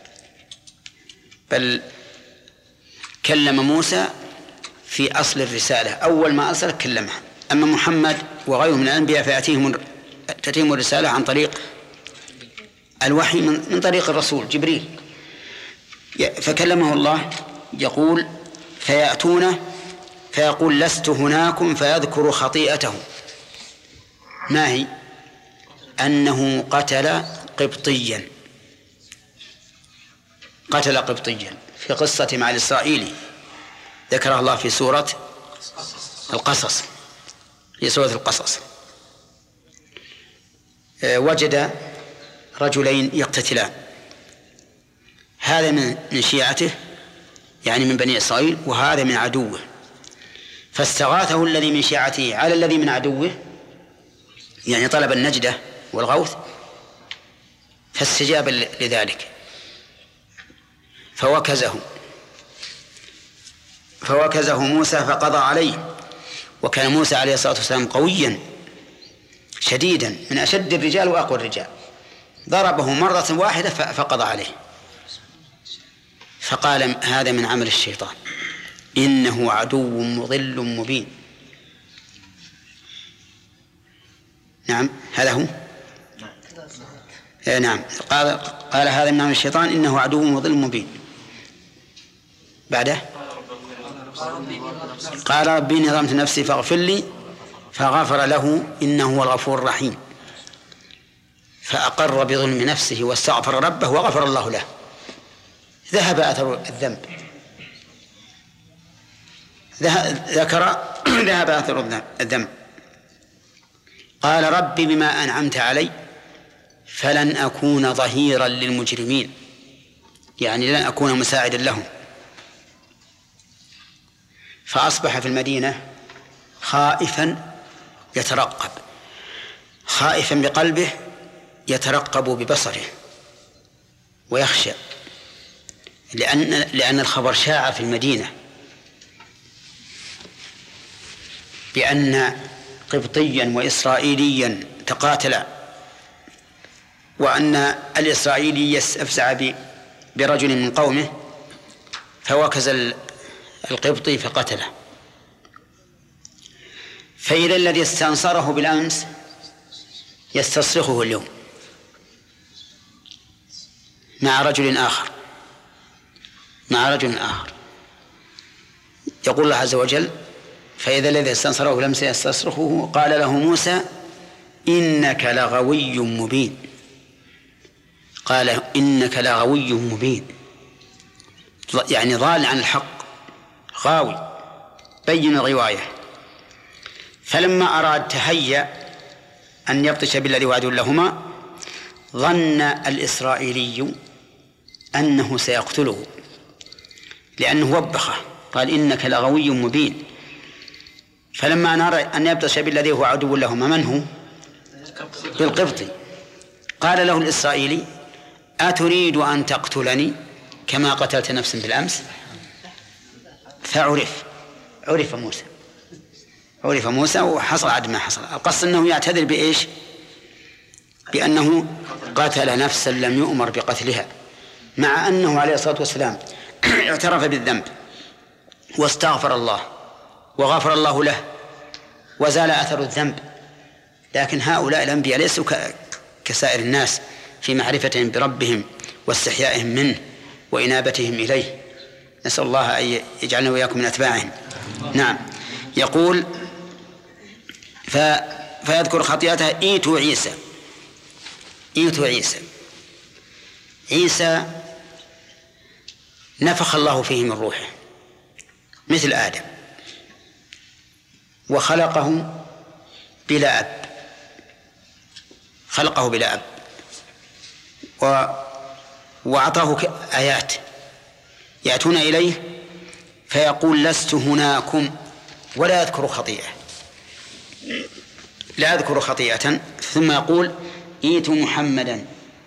بل كلم موسى في أصل الرسالة. أول ما أرسل كلمه. أما محمد وغيره من الأنبياء تأتيهم الرسالة عن طريق الوحي، من طريق الرسول جبريل. فكلمه الله. يقول فيأتونه فيقول لست هناكم فيذكر خطيئته. ما هي؟ أنه قتل قبطيا في قصة مع الإسرائيلي ذكرها الله في سورة القصص. وجد رجلين يقتتلان، هذا من شيعته يعني من بني إسرائيل، وهذا من عدوه، فاستغاثه الذي من شيعته على الذي من عدوه، يعني طلب النجدة والغوث، فاستجاب لذلك فوكزه موسى فقضى عليه. وكان موسى عليه الصلاة والسلام قويا شديدا، من أشد الرجال وأقوى الرجال، ضربه مرة واحدة فقضى عليه. فقال هذا من عمل الشيطان، إنه عدو مضل مبين. نعم، هذا هو. نعم، قال هذا من عمل الشيطان إنه عدو مضل مبين. بعده قال ربي إني ظلمت نفسي فاغفر لي، فغفر له إنه هو الغفور الرحيم. فأقر بظلم نفسه واستغفر ربه وغفر الله له. ذهب أثر الذنب، ذهب أثر الذنب. قال رب بما أنعمت علي فلن أكون ظهيرا للمجرمين، يعني لن أكون مساعدا لهم. فأصبح في المدينة خائفا يترقب، خائفا بقلبه يترقب ببصره ويخشى، لأن الخبر شاع في المدينة بأن قبطيا وإسرائيليا تقاتلا، وأن الإسرائيلي يستفزع برجل من قومه فوكز القبطي فقتله. فإذا الذي استنصره بالأمس يستصرخه اليوم مع رجل آخر يقول الله عز وجل: فإذا الذي استنصره بالأمس يستصرخه قال له موسى إنك لغوي مبين. قال إنك لغوي مبين، يعني ضال عن الحق، غاوي بين الغواية. فلما أراد تهيأ أن يبطش بالذي وعد لهما ظن الإسرائيلي أنه سيقتله، لأنه وبخه قال إنك لغوي مبين. فلما أراد أن يبطش بالذي هو عدو لهما من هو؟ بالقبطي. قال له الإسرائيلي أتريد أن تقتلني كما قتلت نفسا بالأمس؟ عرف موسى وحصل عد ما حصل. القصد أنه يعتذر بإيش؟ بأنه قتل نفسا لم يؤمر بقتلها، مع أنه عليه الصلاة والسلام اعترف بالذنب واستغفر الله وغفر الله له وزال أثر الذنب. لكن هؤلاء الأنبياء ليسوا كسائر الناس في معرفتهم بربهم واستحيائهم منه وإنابتهم إليه. نسأل الله أن يجعلنا وإياكم من أتباعهم. نعم. يقول فيذكر خطيئتها إيتوا عيسى نفخ الله فيه من روحه مثل آدم، وخلقه بلا أب، وأعطاه آيات يأتون إليه فيقول لست هناكم، ولا يذكر خطيئة، ثم يقول إيتوا محمدا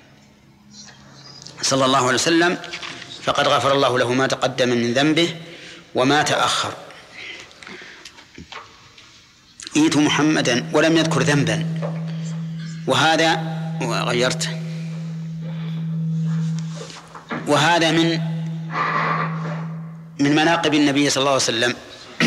صلى الله عليه وسلم فقد غفر الله له ما تقدم من ذنبه وما تأخر. إيتوا محمدا ولم يذكر ذنبا، وهذا من مناقب النبي صلى الله عليه وسلم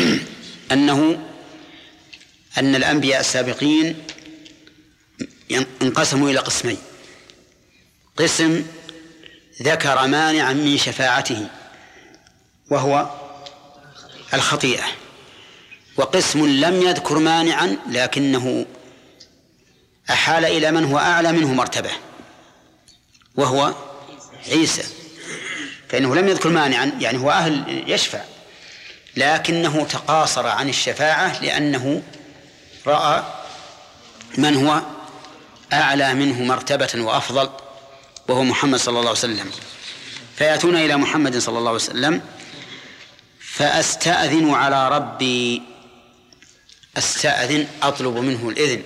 أن الأنبياء السابقين انقسموا إلى قسمين: قسم ذكر مانعا من شفاعته وهو الخطيئة، وقسم لم يذكر مانعا لكنه أحال إلى من هو أعلى منه مرتبة وهو عيسى، فإنه لم يذكر مانعا يعني هو أهل يشفع، لكنه تقاصر عن الشفاعة لأنه رأى من هو أعلى منه مرتبة وأفضل وهو محمد صلى الله عليه وسلم. فيأتون إلى محمد صلى الله عليه وسلم فأستأذن على ربي، أطلب منه الإذن،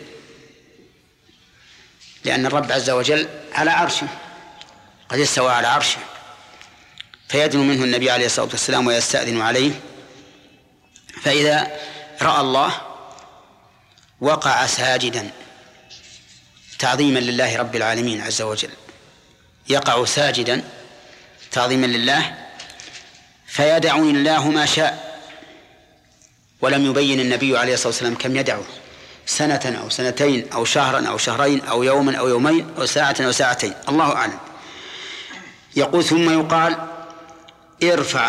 لأن الرب عز وجل على عرشه قد استوى على عرشه، فيدن منه النبي عليه الصلاة والسلام ويستأذن عليه. فإذا رأى الله وقع ساجدا تعظيما لله رب العالمين عز وجل، يقع ساجدا تعظيما لله، فيدعني الله ما شاء. ولم يبين النبي عليه الصلاة والسلام كم يدعو، سنة أو سنتين أو شهرا أو شهرين أو يوما أو يومين أو ساعة أو ساعتين، الله أعلم. يقول ثم يقال ارفع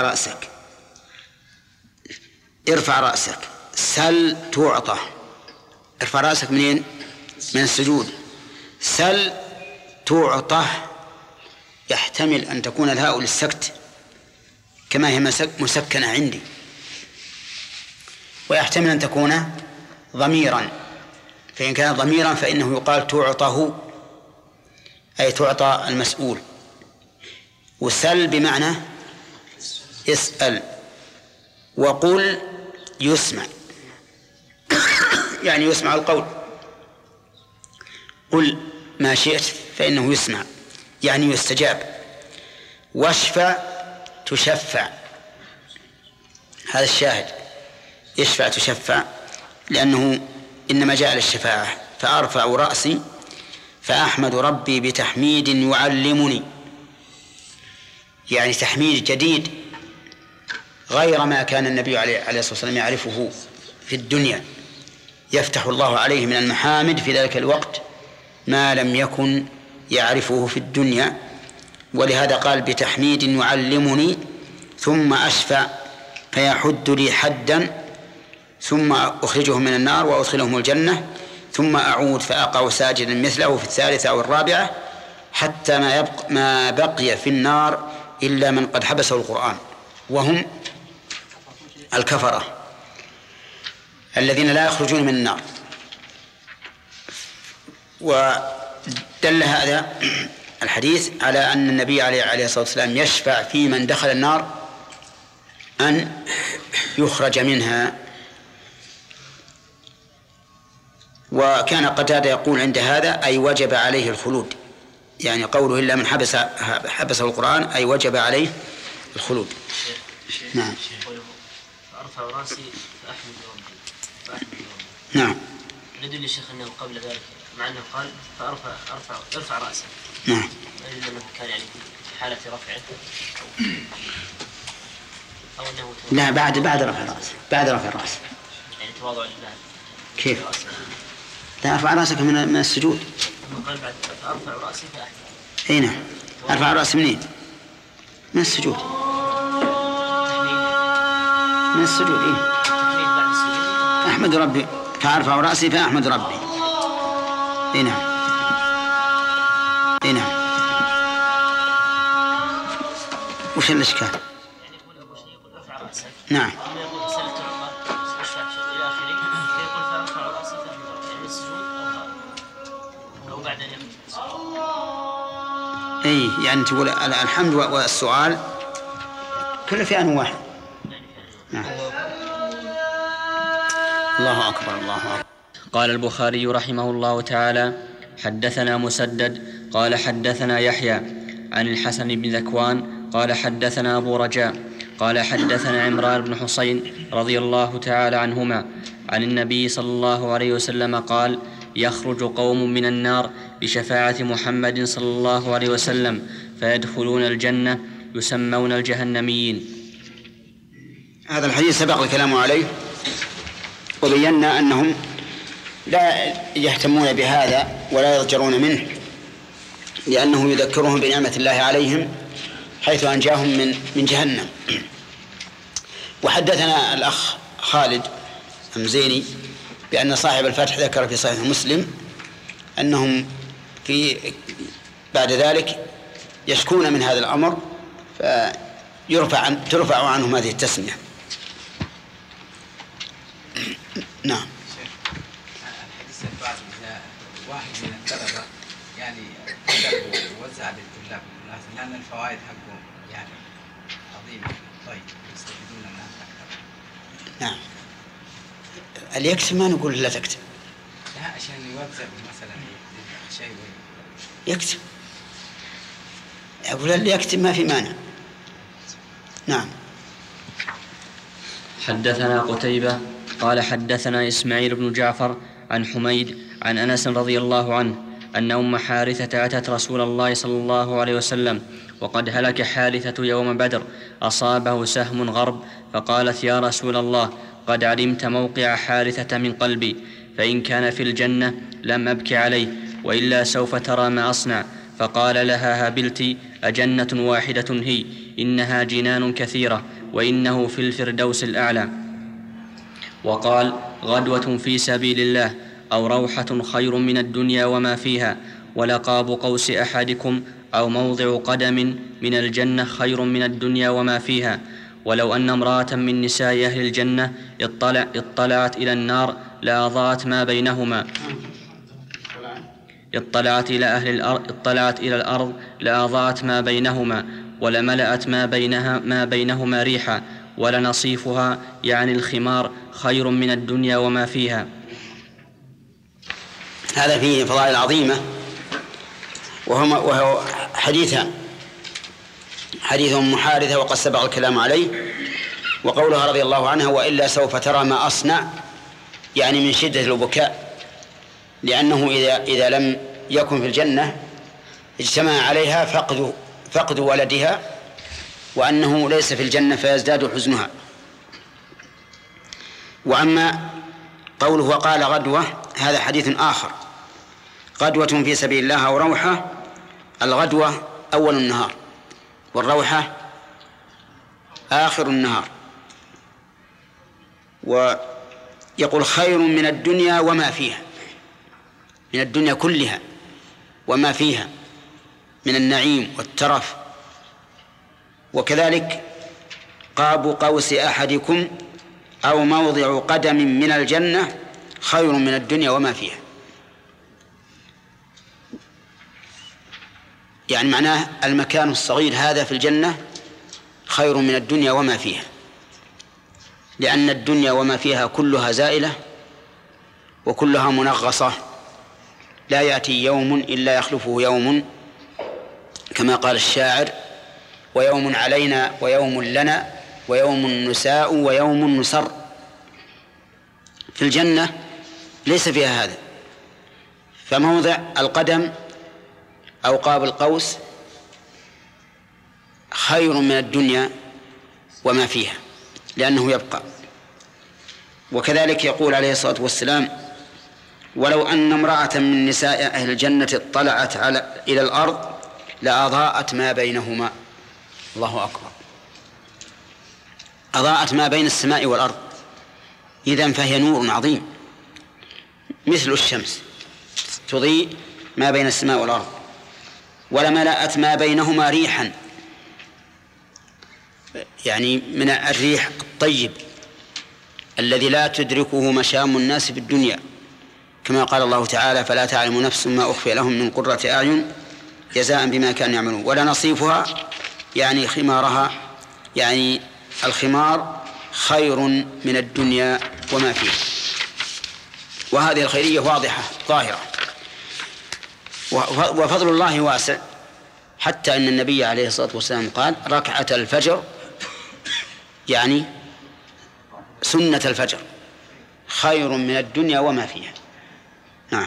رأسك سل تعطى. ارفع رأسك منين؟ من السجود. سل تعطى يحتمل أن تكون الهاء للسكت كما هي مسكنة عندي، ويحتمل أن تكون ضميرا فإن كان ضميرا فإنه يقال تعطه، أي تعطى المسؤول. وسل بمعنى اسأل. وقل يسمع، يعني يسمع القول. قل ما شئت فإنه يسمع، يعني يستجاب. واشفع تشفع، هذا الشاهد، يشفع تشفع، لأنه إنما جاء للشفاعة. فأرفع رأسي فأحمد ربي بتحميد يعلمني، يعني تحميد جديد غير ما كان النبي عليه الصلاة والسلام يعرفه في الدنيا. يفتح الله عليه من المحامد في ذلك الوقت ما لم يكن يعرفه في الدنيا. ولهذا قال بتحميد يعلمني، ثم أشفع فيحد لي حدا، ثم أخرجه من النار وأدخلهم الجنة، ثم أعود فأقع ساجدا مثله في الثالثة أو الرابعة، حتى ما بقي في النار إلا من قد حبسه القرآن، وهم الكفرة الذين لا يخرجون من النار. ودل هذا الحديث على أن النبي عليه الصلاة والسلام يشفع في من دخل النار أن يخرج منها. وكان قتادة يقول عند هذا أي وجب عليه الخلود، يعني قوله إلا من حبسه القرآن أي وجب عليه الخلود. نعم. فأرفع رأسي فأحمد ربي. نعم. ندل الشيخ أنه قبل ذلك مع أنه قال فأرفع رأسه. نعم. أنه كان يعني في حالة رفعه أو أنه لا، بعد رفع الرأس، بعد رفع الرأس. يعني تواضع لله. كيف؟ لا، أرفع رأسك من السجود. قال بعد فأرفع رأسي فأحمد. أي نعم. أرفع رأسي منين؟ من السجود. من السجود. إيه؟ أحمد ربي فأرفع رأسي فأحمد ربي. إيه نعم. إيه نعم. وش الإشكال؟ نعم. اي يعني تقول الحمد والسؤال كله في آن واحد. نعم. الله أكبر الله أكبر. قال البخاري رحمه الله تعالى: حدثنا مسدد قال حدثنا يحيى عن الحسن بن ذكوان قال حدثنا أبو رجاء قال حدثنا عمران بن حسين رضي الله تعالى عنهما عن النبي صلى الله عليه وسلم قال: يخرج قوم من النار بشفاعة محمد صلى الله عليه وسلم فيدخلون الجنة يسمون الجهنميين. هذا الحديث سبق الكلام عليه، وبينا أنهم لا يهتمون بهذا ولا يضجرون منه، لأنه يذكرهم بنعمة الله عليهم حيث أنجاهم من جهنم. وحدثنا الأخ خالد همزيني بأن صاحب الفتح ذكر في صحيح مسلم أنهم بعد ذلك يشكون من هذا الأمر ترفع عنهم هذه التسمية. نعم. الحديث البعض إذا واحد من الطلبة يعني وزع للطلاب لأن الفوائد حقهم يعني عظيمة، طيب يستفيدون منها أكثر. نعم. اللي يكتب ما نقول لا تكتب، لا عشان يوزع مثلا شيء يكتب، أقول اللي يكتب ما في مانع. نعم. حدثنا قتيبة قال حدثنا إسماعيل بن جعفر عن حميد عن أنس رضي الله عنه أن أم حارثة أتت رسول الله صلى الله عليه وسلم وقد هلك حارثة يوم بدر، أصابه سهم غرب، فقالت: يا رسول الله، قد علمت موقع حارثة من قلبي، فإن كان في الجنة لم أبك عليه، وإلا سوف ترى ما أصنع. فقال لها: هبلت، أجنة واحدة هي، إنها جنان كثيرة، وإنه في الفردوس الأعلى. وقال: غدوة في سبيل الله أو روحة خير من الدنيا وما فيها، ولقاب قوس أحدكم أو موضع قدم من الجنة خير من الدنيا وما فيها. ولو أن امرأة من نساء أهل الجنة اطلعت إلى النار لأضاءت ما بينهما. اطلعت إلى الأرض لأضاءت ما بينهما ولملأت ما بينهما ريحا ولنصيفها يعني الخمار خير من الدنيا وما فيها. هذا فيه فضائل عظيمة، وهو حديثان: حديث أم حارثة وقد سبق الكلام عليه، وقولها رضي الله عنها: وإلا سوف ترى ما أصنع، يعني من شدة البكاء، لأنه إذا لم يكن في الجنة اجتمع عليها فقد ولدها، وأنه ليس في الجنة فيزداد حزنها. وأما قوله وقال غدوة، هذا حديث آخر: غدوة في سبيل الله أو روحة. الغدوة أول النهار، والروحة آخر النهار. ويقول خير من الدنيا وما فيها، من الدنيا كلها وما فيها من النعيم والترف. وكذلك قاب قوس أحدكم أو موضع قدم من الجنة خير من الدنيا وما فيها، يعني معناه المكان الصغير هذا في الجنة خير من الدنيا وما فيها، لأن الدنيا وما فيها كلها زائلة وكلها منغصة، لا يأتي يوم إلا يخلفه يوم، كما قال الشاعر: ويوم علينا ويوم لنا ويوم نساء ويوم نسر. في الجنة ليس فيها هذا، فموضع القدم أو قاب القوس خير من الدنيا وما فيها، لأنه يبقى. وكذلك يقول عليه الصلاة والسلام: ولو أن امرأة من نساء أهل الجنة اطلعت إلى الأرض لأضاءت ما بينهما. الله أكبر! أضاءت ما بين السماء والأرض، إذن فهي نور عظيم مثل الشمس تضيء ما بين السماء والأرض. ولملأت ما بينهما ريحا، يعني من الريح الطيب الذي لا تدركه مشام الناس في الدنيا، كما قال الله تعالى: فلا تعلم نفس ما أخفي لهم من قرة أعين جزاء بما كانوا يعملون. ولنصيفها يعني خمارها، يعني الخمار خير من الدنيا وما فيها. وهذه الخيرية واضحة ظاهرة، وفضل الله واسع، حتى أن النبي عليه الصلاة والسلام قال: ركعة الفجر، يعني سنة الفجر، خير من الدنيا وما فيها. نعم.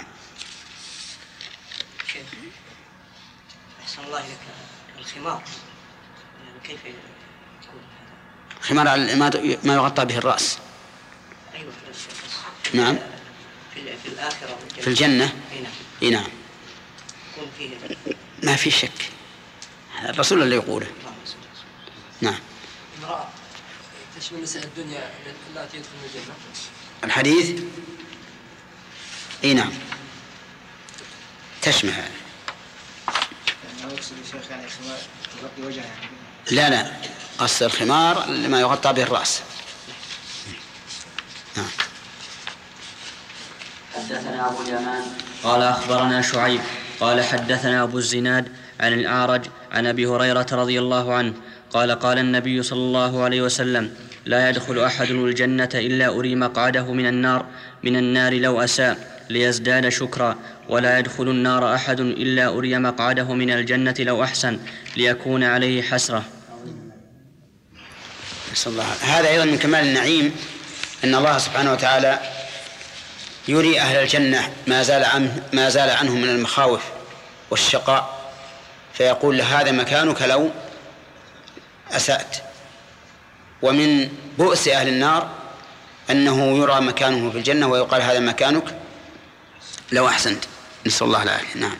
أحسن الله لك. الخمار كيف يكون؟ خمار ما يغطى به الرأس. أيوة. نعم. في الآخرة في الجنة. نعم. نعم. يكون فيه ما في شك، الرسول اللي يقوله. نعم. امرأة تشمل نساء الدنيا التي يدخلن الجنة. الحديث اي نعم تشمل هذا. لا قص الخمار لما يغطى به الرأس. نعم. حدثنا أبو اليمان قال أخبرنا شعيب قال حدثنا أبو الزناد عن الأعرج عن أبي هريرة رضي الله عنه قال: قال النبي صلى الله عليه وسلم: لا يدخل أحد الجنة إلا أري مقعده من النار لو أساء ليزداد شكرا، ولا يدخل النار أحد إلا أري مقعده من الجنة لو أحسن ليكون عليه حسرة. هذا أيضا من كمال النعيم أن الله سبحانه وتعالى يري أهل الجنة ما زال عنهم من المخاوف والشقاء، فيقول: هذا مكانك لو أسأت. ومن بؤس أهل النار أنه يرى مكانه في الجنة ويقال: هذا مكانك لو أحسنت. نسأل الله العافية. نعم.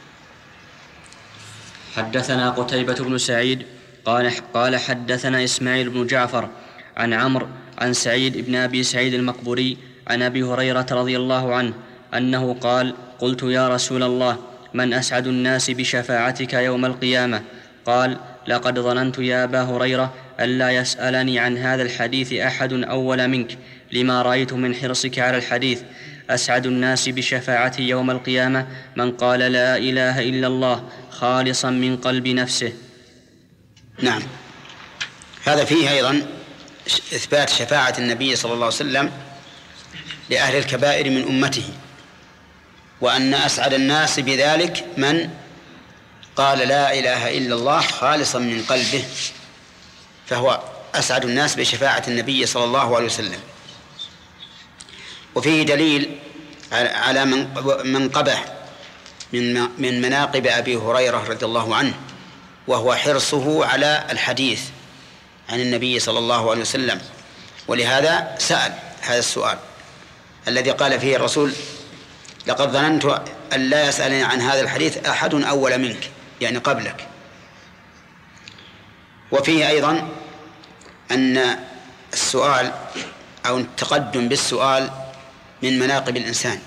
حدثنا قتيبة بن سعيد قال حدثنا إسماعيل بن جعفر عن عمرو عن سعيد بن أبي سعيد المقبوري عن أبي هريرة رضي الله عنه أنه قال: قلت: يا رسول الله، من أسعد الناس بشفاعتك يوم القيامة؟ قال: لقد ظننت يا أبا هريرة ألا يسألني عن هذا الحديث أحد أول منك، لما رأيت من حرصك على الحديث. أسعد الناس بشفاعتي يوم القيامة من قال لا إله إلا الله خالصا من قلب نفسه. نعم، هذا فيه أيضا إثبات شفاعة النبي صلى الله عليه وسلم لأهل الكبائر من أمته، وأن أسعد الناس بذلك من قال لا إله إلا الله خالصا من قلبه، فهو أسعد الناس بشفاعة النبي صلى الله عليه وسلم. وفيه دليل على منقبة من مناقب أبي هريرة رضي الله عنه، وهو حرصه على الحديث عن النبي صلى الله عليه وسلم، ولهذا سأل هذا السؤال الذي قال فيه الرسول: لقد ظننت أن لا يسألني عن هذا الحديث أحد أول منك، يعني قبلك. وفيه أيضا أن السؤال أو التقدم بالسؤال من مناقب الإنسان،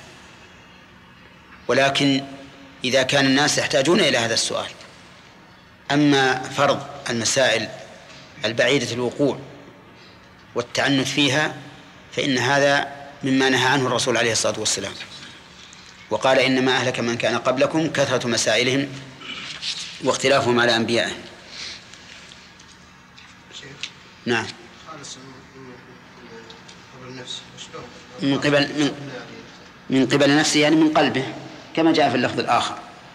ولكن إذا كان الناس يحتاجون إلى هذا السؤال. أما فرض المسائل البعيدة الوقوع والتعنت فيها فإن هذا مما نهى عنه الرسول عليه الصلاة والسلام، وقال: إنما أهلك من كان قبلكم كثرة مسائلهم واختلافهم على أنبيائهم. نعم، من قبل نفسه، يعني من قلبه، كما جاء في اللفظ الآخر.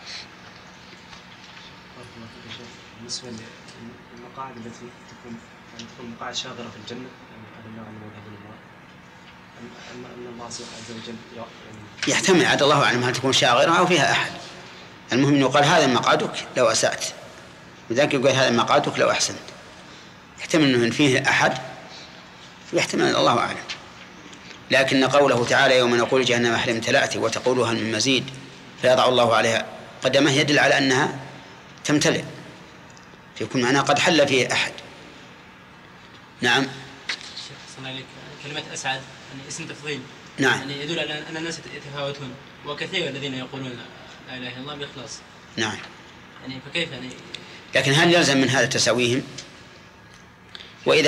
بالنسبة للمقاعد التي تكون مقاعد شاغرة في الجنة، يعني هذا عن مذهب الله، أن الله عز وجل يحتمل، عاد الله أعلم، هل تكون شاغرة أو فيها أحد. المهم أنه قال: هذا مقعدك لو أسأت، وذاك يقول: هذا مقعدك لو أحسنت. يحتمل أنه فيه أحد، ويحتمل الله أعلم. لكن قوله تعالى: يوم نقول جهنم هل امتلأت وتقول هل من مزيد فيضع الله عليها قدمه، يدل على أنها تمتلئ، فيكون معناها قد حل فيه أحد. نعم. شيخ صلى عليك، كلمة أسعد يعني اسم تفضيل. نعم. يعني يدل على أن الناس يتفاوتون، وكثير الذين يقولون لا إله إلا الله بإخلاص. نعم. يعني فكيف يعني؟ لكن هل يلزم من هذا تساويهم؟ وإذا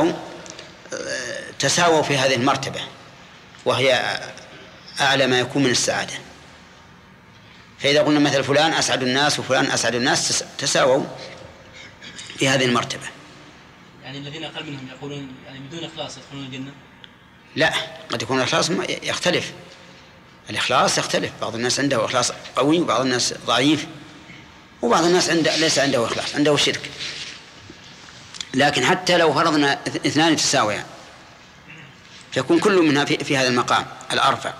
تساووا في هذه المرتبة وهي أعلى ما يكون من السعادة، فإذا قلنا مثل فلان أسعد الناس وفلان أسعد الناس، تساووا في هذه المرتبة. يعني الذين أقل منهم يقولون يعني بدون إخلاص يدخلون الجنة؟ لا، قد يكون الإخلاص يختلف. الإخلاص يختلف، بعض الناس عنده إخلاص قوي وبعض الناس ضعيف، وبعض الناس ليس عنده إخلاص، عنده شرك. لكن حتى لو فرضنا اثنان تساويان فيكون كل منها في هذا المقام الأرفع.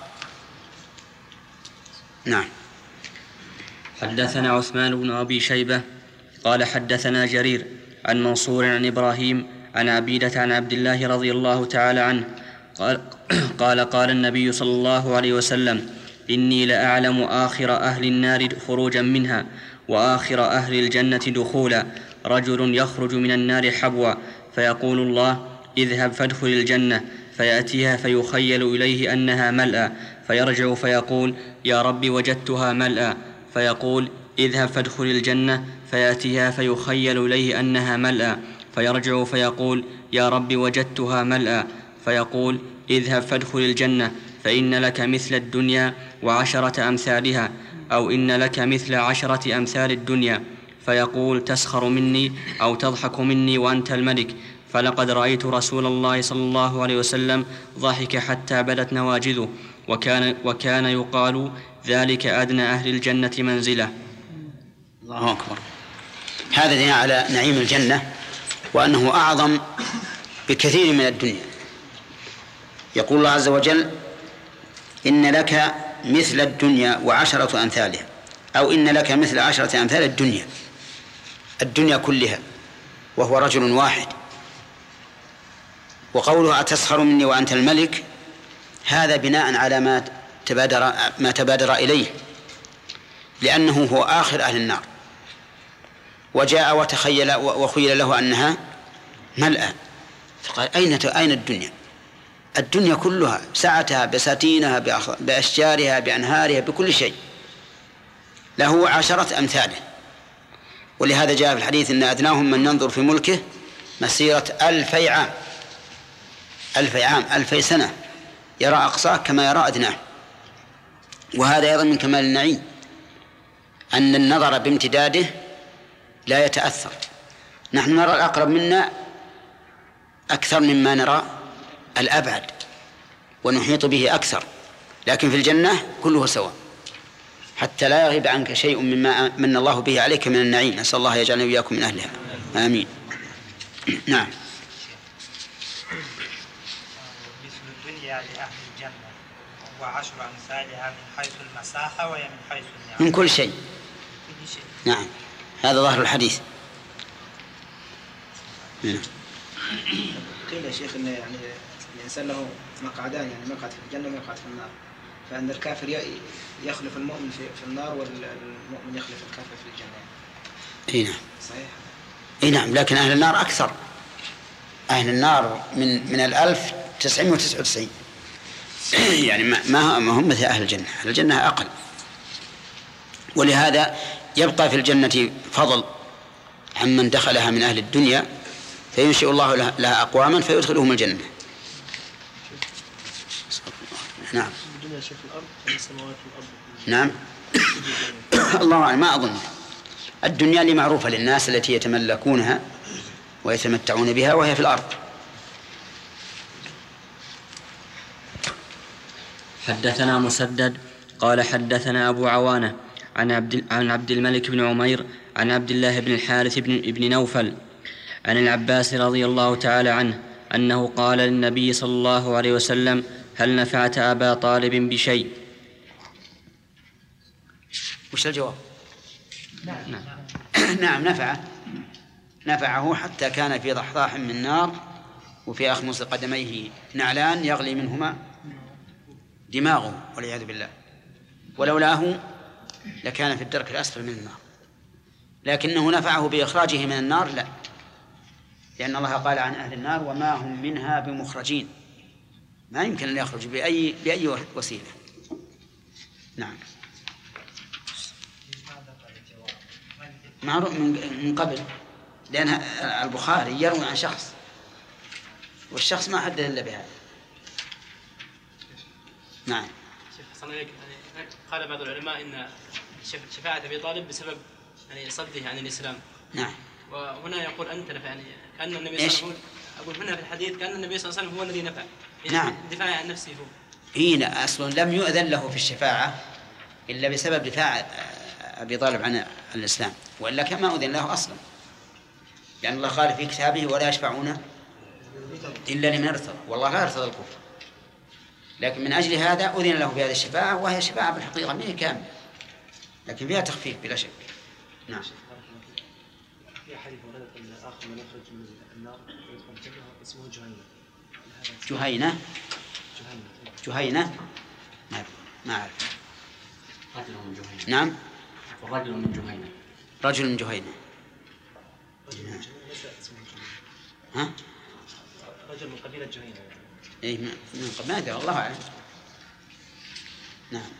نعم. حدثنا عثمان بن أبي شيبة قال حدثنا جرير عن منصور عن إبراهيم عن عبيدة عن عبد الله رضي الله تعالى عنه قال النبي صلى الله عليه وسلم: إني لأعلم آخر أهل النار خروجا منها وآخر أهل الجنة دخولا، رجل يخرج من النار حبوا فيقول الله: اذهب فادخل الجنة، فيأتيها فيخيل إليه أنها ملأى، فيرجع فيقول: يا رب وجدتها ملأى، فيقول: اذهب فادخل الجنة، فيأتيها فيخيل إليه أنها ملأى، فيرجع فيقول: يا رب وجدتها ملأى، فيقول: اذهب فادخل الجنة، فإن لك مثل الدنيا وعشرة أمثالها، أو إن لك مثل 10 أمثال الدنيا، فيقول: تسخر مني أو تضحك مني وأنت الملك، فلقد رأيت رسول الله صلى الله عليه وسلم ضحك حتى بدت نواجذه، وكان يقال: ذلك أدنى أهل الجنة منزلة. الله أكبر. هذا دليل على نعيم الجنة وأنه أعظم بكثير من الدنيا. يقول الله عز وجل: إن لك مثل الدنيا وعشرة أمثالها، أو إن لك مثل 10 أمثال الدنيا كلها، وهو رجل واحد. وقوله: أتسخر مني وأنت الملك، هذا بناء على ما تبادر إليه، لأنه هو آخر أهل النار، وجاء وخيل له أنها ملأى، فقال: أين الدنيا؟ الدنيا كلها، سعتها بساتينها بأشجارها بأنهارها بكل شيء، له 10 أمثاله. ولهذا جاء في الحديث: إن أدناهم من ينظر في ملكه مسيرة 1000 عام، 1000 عام، 1000 سنة، يرى أقصاه كما يرى أدناه. وهذا أيضا من كمال النعيم أن النظر بامتداده لا يتأثر. نحن نرى الأقرب منا أكثر مما نرى الأبعد ونحيط به أكثر، لكن في الجنة كله سواء حتى لا يغيب عنك شيء مما من الله به عليك من النعيم. نسأل الله يجعلنا وإياكم من أهلها، آمين. نعم. مثل الدنيا لأهل الجنة وعشر أمثالها من حيث المساحة ومن حيث النعم. من كل شيء. نعم، هذا ظاهر الحديث. قيل يا شيخ إن يعني الإنسان له مقعدان، يعني مقعد في الجنة ومقعد في النار، فأن الكافر يخلف المؤمن في النار والمؤمن يخلف الكافر في الجنة. إيه نعم. صحيح. إيه نعم، لكن أهل النار أكثر. أهل النار من 1999 يعني ما هم مثل أهل الجنة. أهل الجنة أقل، ولهذا يبقى في الجنة فضل عمن دخلها من أهل الدنيا، فينشئ الله لها أقواما فيدخلهم الجنة. نعم. الدنيا شيء في الأرض والسماوات في الأرض. نعم. الله أعلم، ما أظن. الدنيا اللي معروفة للناس التي يتملكونها ويتمتعون بها، وهي في الأرض. حدثنا مسدد قال حدثنا أبو عوانة عن عبد الملك بن عمير عن عبد الله بن الحارث بن نوفل عن العباس رضي الله تعالى عنه أنه قال للنبي صلى الله عليه وسلم: هل نفعت أبا طالب بشيء؟ وش الجواب؟ نعم نفعه حتى كان في ضحضاح من نار وفي أخمص قدميه نعلان يغلي منهما دماغه والعياذ بالله، ولولاه لكان في الدرك الأسفل من النار. لكنه نفعه بإخراجه من النار لا، لأن الله قال عن أهل النار: وما هم منها بمخرجين. ما يمكن أن يخرج بأي وسيلة. نعم. معروف من قبل، لأن البخاري يروي عن شخص، والشخص ما حدد إلا بهذا. نعم. قال بعض العلماء إن شفاعة أبي طالب بسبب يعني صده عن الإسلام. نعم. وهنا يقول أنت نفع، يعني كأن النبي صلى الله عليه وسلم، أقول هنا في الحديث كأن النبي صلى الله عليه وسلم هو الذي نفع. نعم. دفاع عن نفسه هو. هنا أصلا لم يؤذن له في الشفاعة إلا بسبب دفاع أبي طالب عن الإسلام، وإلا كما أذن له أصلا، لأن الله قال في كتابه: ولا يشفعون إلا لمن ارتضى، والله لا يرتضى الكفر. لكن من أجل هذا أذن له بهذه الشفاعة، وهي شفاعة بالحقيقة ما هي كاملة، لكن فيها تخفيف بلا شك. نعم. في حديث ورد أن آخر من يخرج من النار ويدخل الجنة اسمه جهينة. جهينة. ما أعرف. رجل من جهينة. نعم. رجل من جهينة. رجل من جهينة. ها؟ رجل من قبيلة جهينة. إيه من قبل، ما أدري والله أعلم. نعم.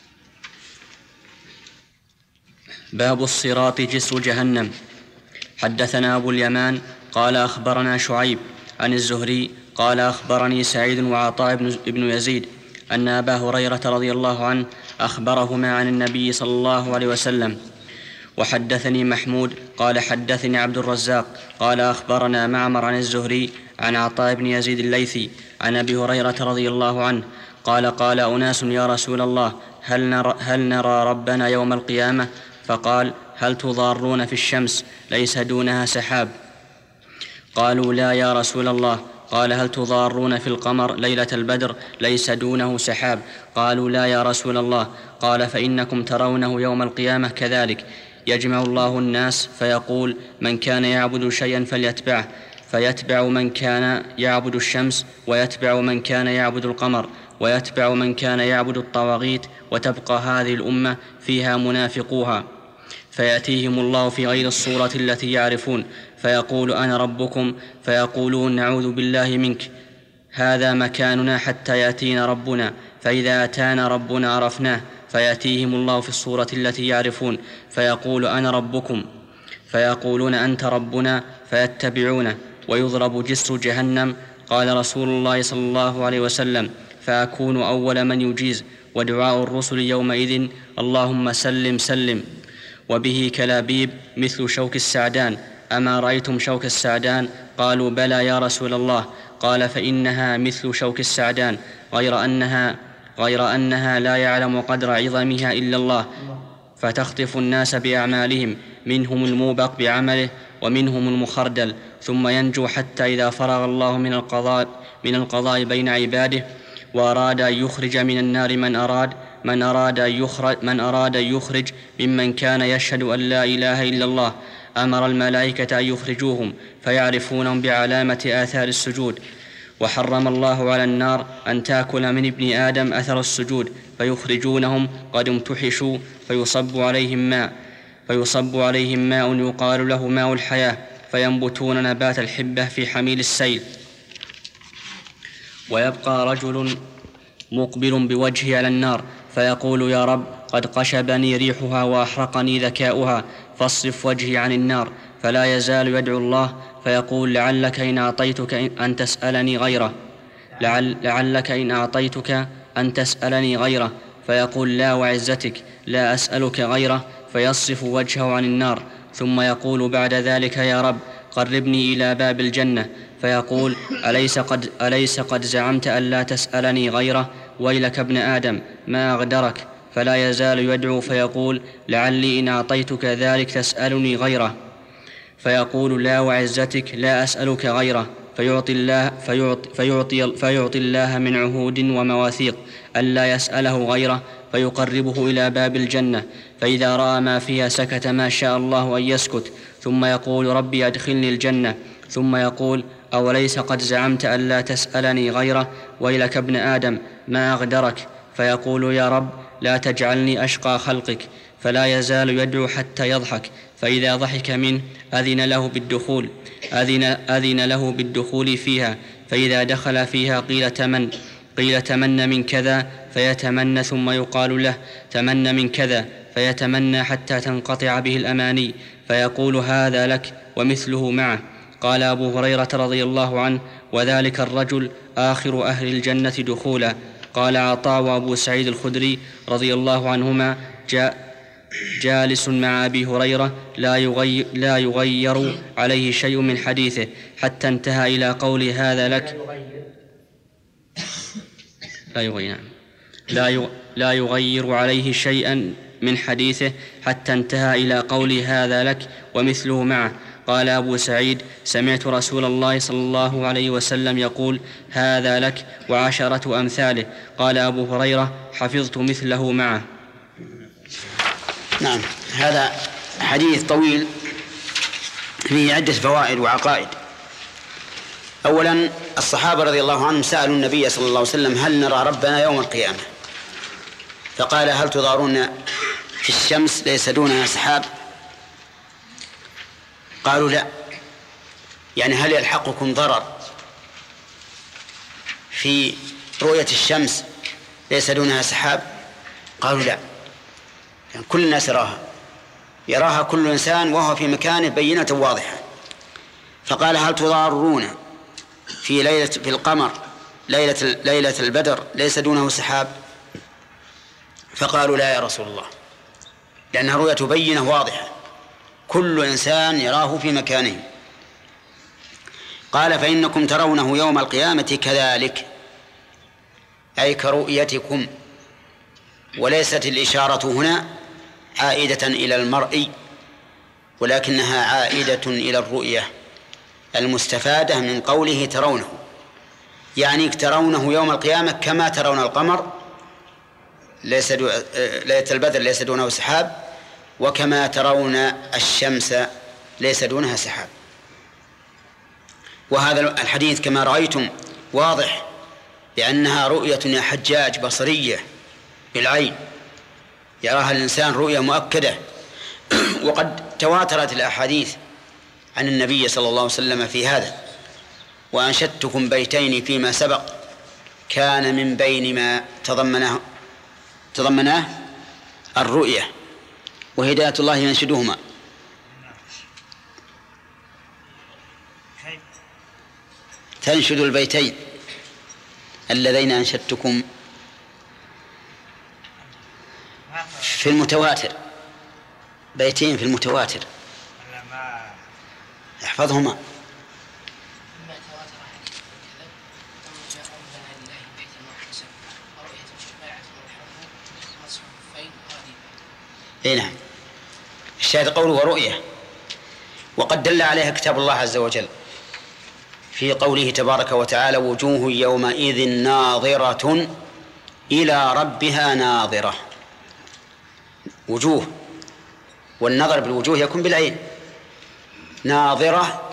باب الصراط جسر جهنم. حدثنا أبو اليمان قال أخبرنا شعيب عن الزهري قال أخبرني سعيد وعطاء بن يزيد أن أبا هريرة رضي الله عنه أخبرهما عن النبي صلى الله عليه وسلم. وحدثني محمود قال حدثني عبد الرزاق قال أخبرنا معمر عن الزهري عن عطاء بن يزيد الليثي عن أبي هريرة رضي الله عنه قال أناس: يا رسول الله، هل نرى ربنا يوم القيامة؟ فقال: هل تضارون في الشمس ليس دونها سحاب؟ قالوا: لا يا رسول الله. قال: هل تضارون في القمر ليلة البدر ليس دونه سحاب؟ قالوا: لا يا رسول الله. قال: فإنكم ترونه يوم القيامة كذلك، يجمع الله الناس فيقول: من كان يعبد شيئا فليتبعه، فيتبع من كان يعبد الشمس، ويتبع من كان يعبد القمر، ويتبع من كان يعبد الطواغيت، وتبقى هذه الأمة فيها منافقوها، فيأتيهم الله في غير الصورة التي يعرفون، فيقول: أنا ربكم، فيقولون: نعوذ بالله منك، هذا مكاننا حتى يأتينا ربنا، فإذا أتانا ربنا عرفناه، فيأتيهم الله في الصورة التي يعرفون، فيقول: أنا ربكم، فيقولون: أنت ربنا، فيتبعونه، ويضرب جسر جهنم. قال رسول الله صلى الله عليه وسلم: فأكون أول من يجيز، ودعاء الرسل يومئذ اللهم سلم سلم. وبه كلابيب مثل شوك السعدان. أما رأيتم شوك السعدان؟ قالوا بلى يا رسول الله. قال فإنها مثل شوك السعدان غير أنها لا يعلم قدر عظمها إلا الله، فتخطف الناس بأعمالهم، منهم الموبق بعمله ومنهم المخردل، ثم ينجو حتى إذا فرغ الله من القضاء بين عباده وأراد أن يخرج من النار من أراد أن يخرج ممن كان يشهد أن لا إله إلا الله، أمر الملائكة أن يخرجوهم فيعرفونهم بعلامة آثار السجود. وحرم الله على النار أن تأكل من ابن آدم أثر السجود، فيخرجونهم قد امتحشوا فيصب عليهم ماء يقال له ماء الحياة، فينبتون نبات الحبة في حميل السيل. ويبقى رجل مقبل بوجهه على النار فيقول يا رب قد قشبني ريحها وأحرقني ذكاؤها فاصرف وجهي عن النار، فلا يزال يدعو الله فيقول لعلك إن أعطيتك أن تسألني غيره، فيقول لا وعزتك لا أسألك غيره، فيصرف وجهه عن النار، ثم يقول بعد ذلك يا رب قربني إلى باب الجنة، فيقول أليس قد زعمت أن لا تسألني غيره؟ ويلك ابن آدم ما أغدرك. فلا يزال يدعو فيقول لعلي إن أعطيتك ذلك تسألني غيره، فيقول لا وعزتك لا أسألك غيره، فيعطي الله من عهود ومواثيق ألا يسأله غيره، فيقربه إلى باب الجنة، فإذا رأى ما فيها سكت ما شاء الله أن يسكت، ثم يقول ربي أدخلني الجنة، ثم يقول أوليس قد زعمت أن لا تسألني غيره؟ ويلك ابن آدم ما أغدرك. فيقول يا رب لا تجعلني أشقى خلقك، فلا يزال يدعو حتى يضحك، فإذا ضحك منه أذن له بالدخول فيها، فإذا دخل فيها قيل تمن من كذا فيتمنى، ثم يقال له تمن من كذا فيتمنى حتى تنقطع به الأماني، فيقول هذا لك ومثله معه. قال أبو هريرة رضي الله عنه وذلك الرجل آخر أهل الجنة دخولا. قال عطاء وأبو سعيد الخدري رضي الله عنهما جالس مع أبي هريرة لا يغير عليه شيء من حديثه حتى انتهى إلى قول هذا لك لا يغير عليه شيئا من حديثه حتى انتهى إلى قول هذا لك ومثله معه. قال أبو سعيد سمعت رسول الله صلى الله عليه وسلم يقول هذا لك وعشرة أمثاله. قال أبو هريرة حفظت مثله معه. نعم، هذا حديث طويل فيه عدة فوائد وعقائد. أولا الصحابة رضي الله عنهم سألوا النبي صلى الله عليه وسلم هل نرى ربنا يوم القيامة؟ فقال هل تضارون في الشمس ليس دونها سحاب؟ قالوا لا، يعني هل يلحقكم ضرر في رؤية الشمس ليس دونها سحاب؟ قالوا لا، يعني كل الناس يراها كل إنسان وهو في مكانه بينة واضحة. فقال هل تضارون في القمر ليلة البدر ليس دونه سحاب؟ فقالوا لا يا رسول الله، لأنها رؤية بينة واضحة كل إنسان يراه في مكانه. قال فإنكم ترونه يوم القيامة كذلك، أي كرؤيتكم، وليست الإشارة هنا عائدة إلى المرء، ولكنها عائدة إلى الرؤية المستفادة من قوله ترونه، يعني ترونه يوم القيامة كما ترون القمر ليلة البدر ليس دونه سحاب، وكما ترون الشمس ليس دونها سحاب. وهذا الحديث كما رأيتم واضح لأنها رؤية يا حجاج بصرية بالعين، يراها الإنسان رؤية مؤكدة. وقد تواترت الأحاديث عن النبي صلى الله عليه وسلم في هذا. وأنشدتكم بيتين فيما سبق كان من بين ما تضمناه الرؤية وهداية الله ينشدهما. تنشد البيتين اللذين أنشدتكم في المتواتر، بيتين في المتواتر احفظهما. اي نعم، الشاهد قوله ورؤية، وقد دل عليها كتاب الله عز وجل في قوله تبارك وتعالى وجوه يومئذ ناظرة إلى ربها ناظرة. وجوه، والنظر بالوجوه يكون بالعين. ناظرة،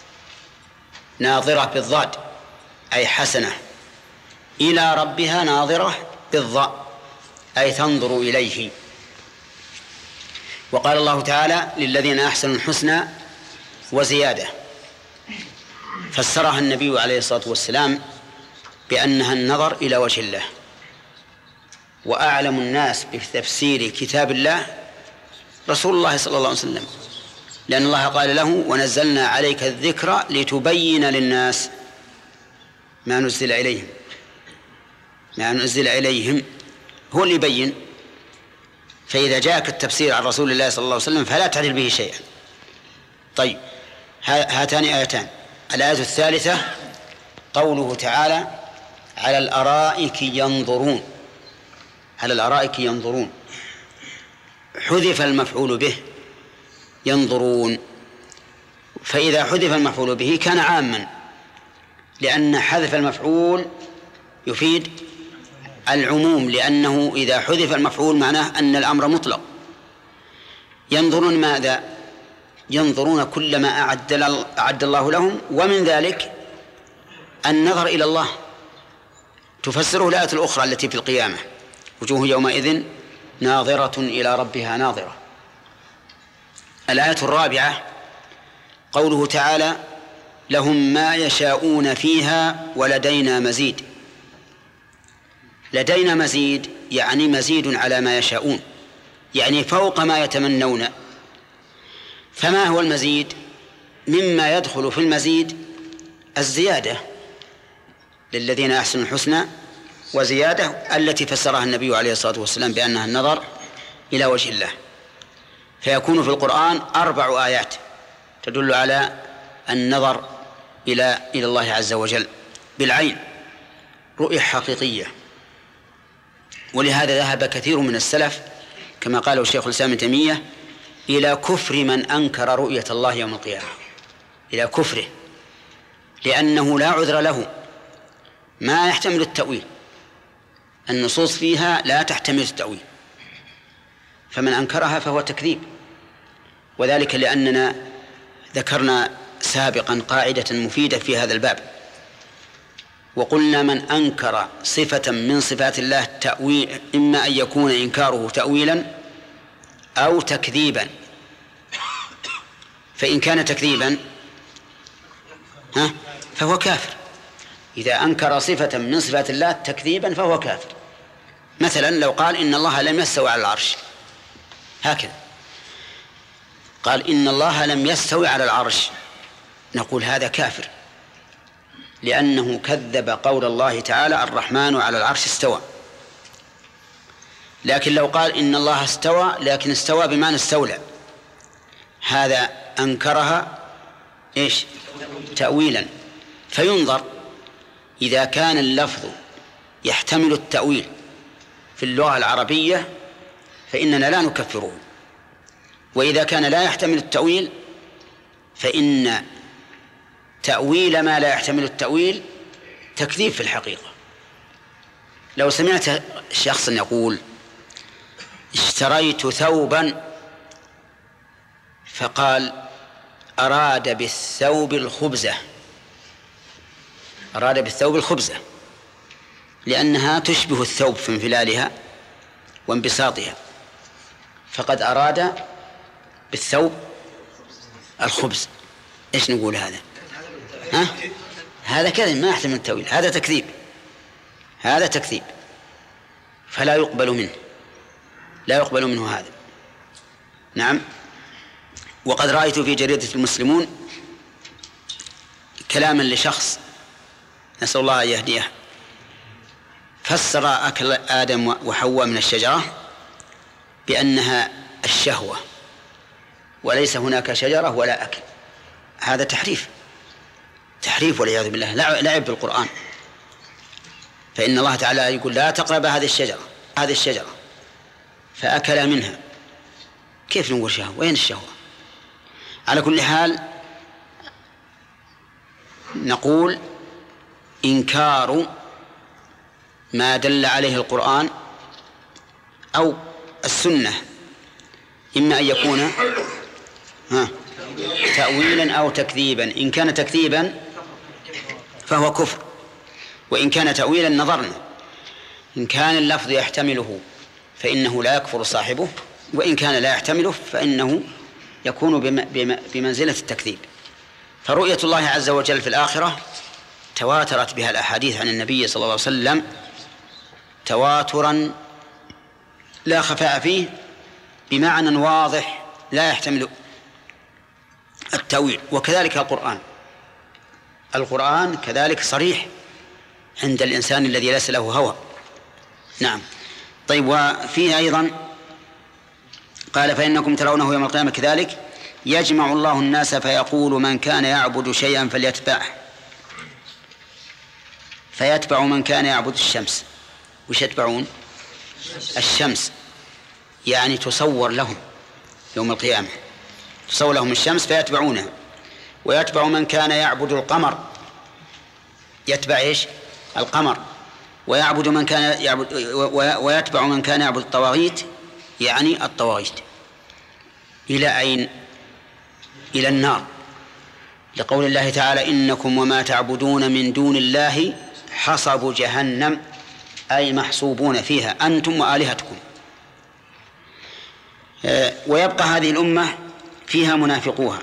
ناظرة بالضاد أي حسنة، إلى ربها ناظرة بالضاء أي تنظر إليه. وقال الله تعالى للذين أحسنوا الحسنى وزيادة، فسرها النبي عليه الصلاة والسلام بأنها النظر إلى وجه الله. وأعلم الناس بتفسير كتاب الله رسول الله صلى الله عليه وسلم، لأن الله قال له ونزلنا عليك الذكر لتبين للناس ما نزل إليهم. ما نزل إليهم هو اللي يبين. فإذا جاءك التفسير عن رسول الله صلى الله عليه وسلم فلا تعدل به شيئا. طيب، هاتان آيتان. الآية الثالثة قوله تعالى على الأرائك ينظرون. على الأرائك ينظرون، حذف المفعول به ينظرون، فإذا حذف المفعول به كان عاما، لأن حذف المفعول يفيد العموم، لأنه إذا حذف المفعول معناه أن الأمر مطلق. ينظرون ماذا؟ ينظرون كل ما أعد الله لهم، ومن ذلك النظر إلى الله. تفسره الآية الأخرى التي في القيامة وجوه يومئذ ناظرة إلى ربها ناظرة. الآية الرابعة قوله تعالى لهم ما يشاءون فيها ولدينا مزيد. لدينا مزيد يعني مزيد على ما يشاءون، يعني فوق ما يتمنون. فما هو المزيد؟ مما يدخل في المزيد الزيادة، للذين أحسنوا الحسنى وزيادة، التي فسرها النبي عليه الصلاة والسلام بأنها النظر إلى وجه الله. فيكون في القرآن 4 آيات تدل على النظر إلى الله عز وجل بالعين، رؤية حقيقية. ولهذا ذهب كثير من السلف كما قاله الشيخ الإسلام ابن تيمية إلى كفر من أنكر رؤية الله يوم القيامة، إلى كفره، لأنه لا عذر له، ما يحتمل التأويل، النصوص فيها لا تحتمل التأويل، فمن أنكرها فهو تكذيب. وذلك لأننا ذكرنا سابقا قاعدة مفيدة في هذا الباب، وقلنا من أنكر صفة من صفات الله تأويل إما أن يكون إنكاره تأويلا أو تكذيبا. فإن كان تكذيبا فهو كافر. إذا أنكر صفة من صفات الله تكذيبا فهو كافر. مثلا لو قال إن الله لم يستوي على العرش، هكذا قال إن الله لم يستوي على العرش، نقول هذا كافر، لأنه كذب قول الله تعالى الرحمن على العرش استوى. لكن لو قال إن الله استوى لكن استوى بمعنى استولى، هذا أنكرها إيش؟ تأويلا. فينظر إذا كان اللفظ يحتمل التأويل في اللغة العربية فإننا لا نكفره، وإذا كان لا يحتمل التأويل فإن تأويل ما لا يحتمل التأويل تكذيب في الحقيقة. لو سمعت شخصا يقول اشتريت ثوبا فقال أراد بالثوب الخبزة، أراد بالثوب الخبزة لأنها تشبه الثوب في انفلالها وانبساطها، فقد أراد بالثوب الخبز. إيش نقول هذا؟ هذا كذب ما يحتمل التأويل، هذا تكذيب، هذا تكذيب، فلا يقبل منه، لا يقبل منه هذا. نعم. وقد رأيت في جريدة المسلمون كلاما لشخص نسأل الله أن يهديه، فسر أكل آدم وحواء من الشجرة بأنها الشهوة وليس هناك شجرة ولا أكل، هذا تحريف والعياذ بالله، لعب بالقرآن. فإن الله تعالى يقول لا تقرب هذه الشجرة فأكل منها. كيف نقول شهوة؟ وين الشهوة؟ على كل حال نقول إنكار ما دل عليه القرآن أو السنة إما أن يكون تأويلا أو تكذيبا. إن كان تكذيبا فهو كفر، وإن كان تأويلا نظرنا. إن كان اللفظ يحتمله فإنه لا يكفر صاحبه، وإن كان لا يحتمله فإنه يكون بمنزلة التكذيب. فرؤية الله عز وجل في الآخرة تواترت بها الأحاديث عن النبي صلى الله عليه وسلم تواترا لا خفاء فيه، بمعنى واضح لا يحتمل التأويل. وكذلك القرآن كذلك صريح عند الإنسان الذي ليس له هوى. نعم. طيب، وفيه أيضا قال فإنكم ترونه يوم القيامة كذلك يجمع الله الناس فيقول من كان يعبد شيئا فيتبع من كان يعبد الشمس. وش يتبعون؟ الشمس، يعني تصور لهم يوم القيامة، تصور لهم الشمس فيتبعونها. ويتبع من كان يعبد القمر، يتبع إيش؟ القمر. ويتبع من كان يعبد الطواغيت، يعني الطواغيت. إلى أين؟ إلى النار، لقول الله تعالى إنكم وما تعبدون من دون الله حصب جهنم، أي محصوبون فيها أنتم وآلهتكم. ويبقى هذه الأمة فيها منافقوها.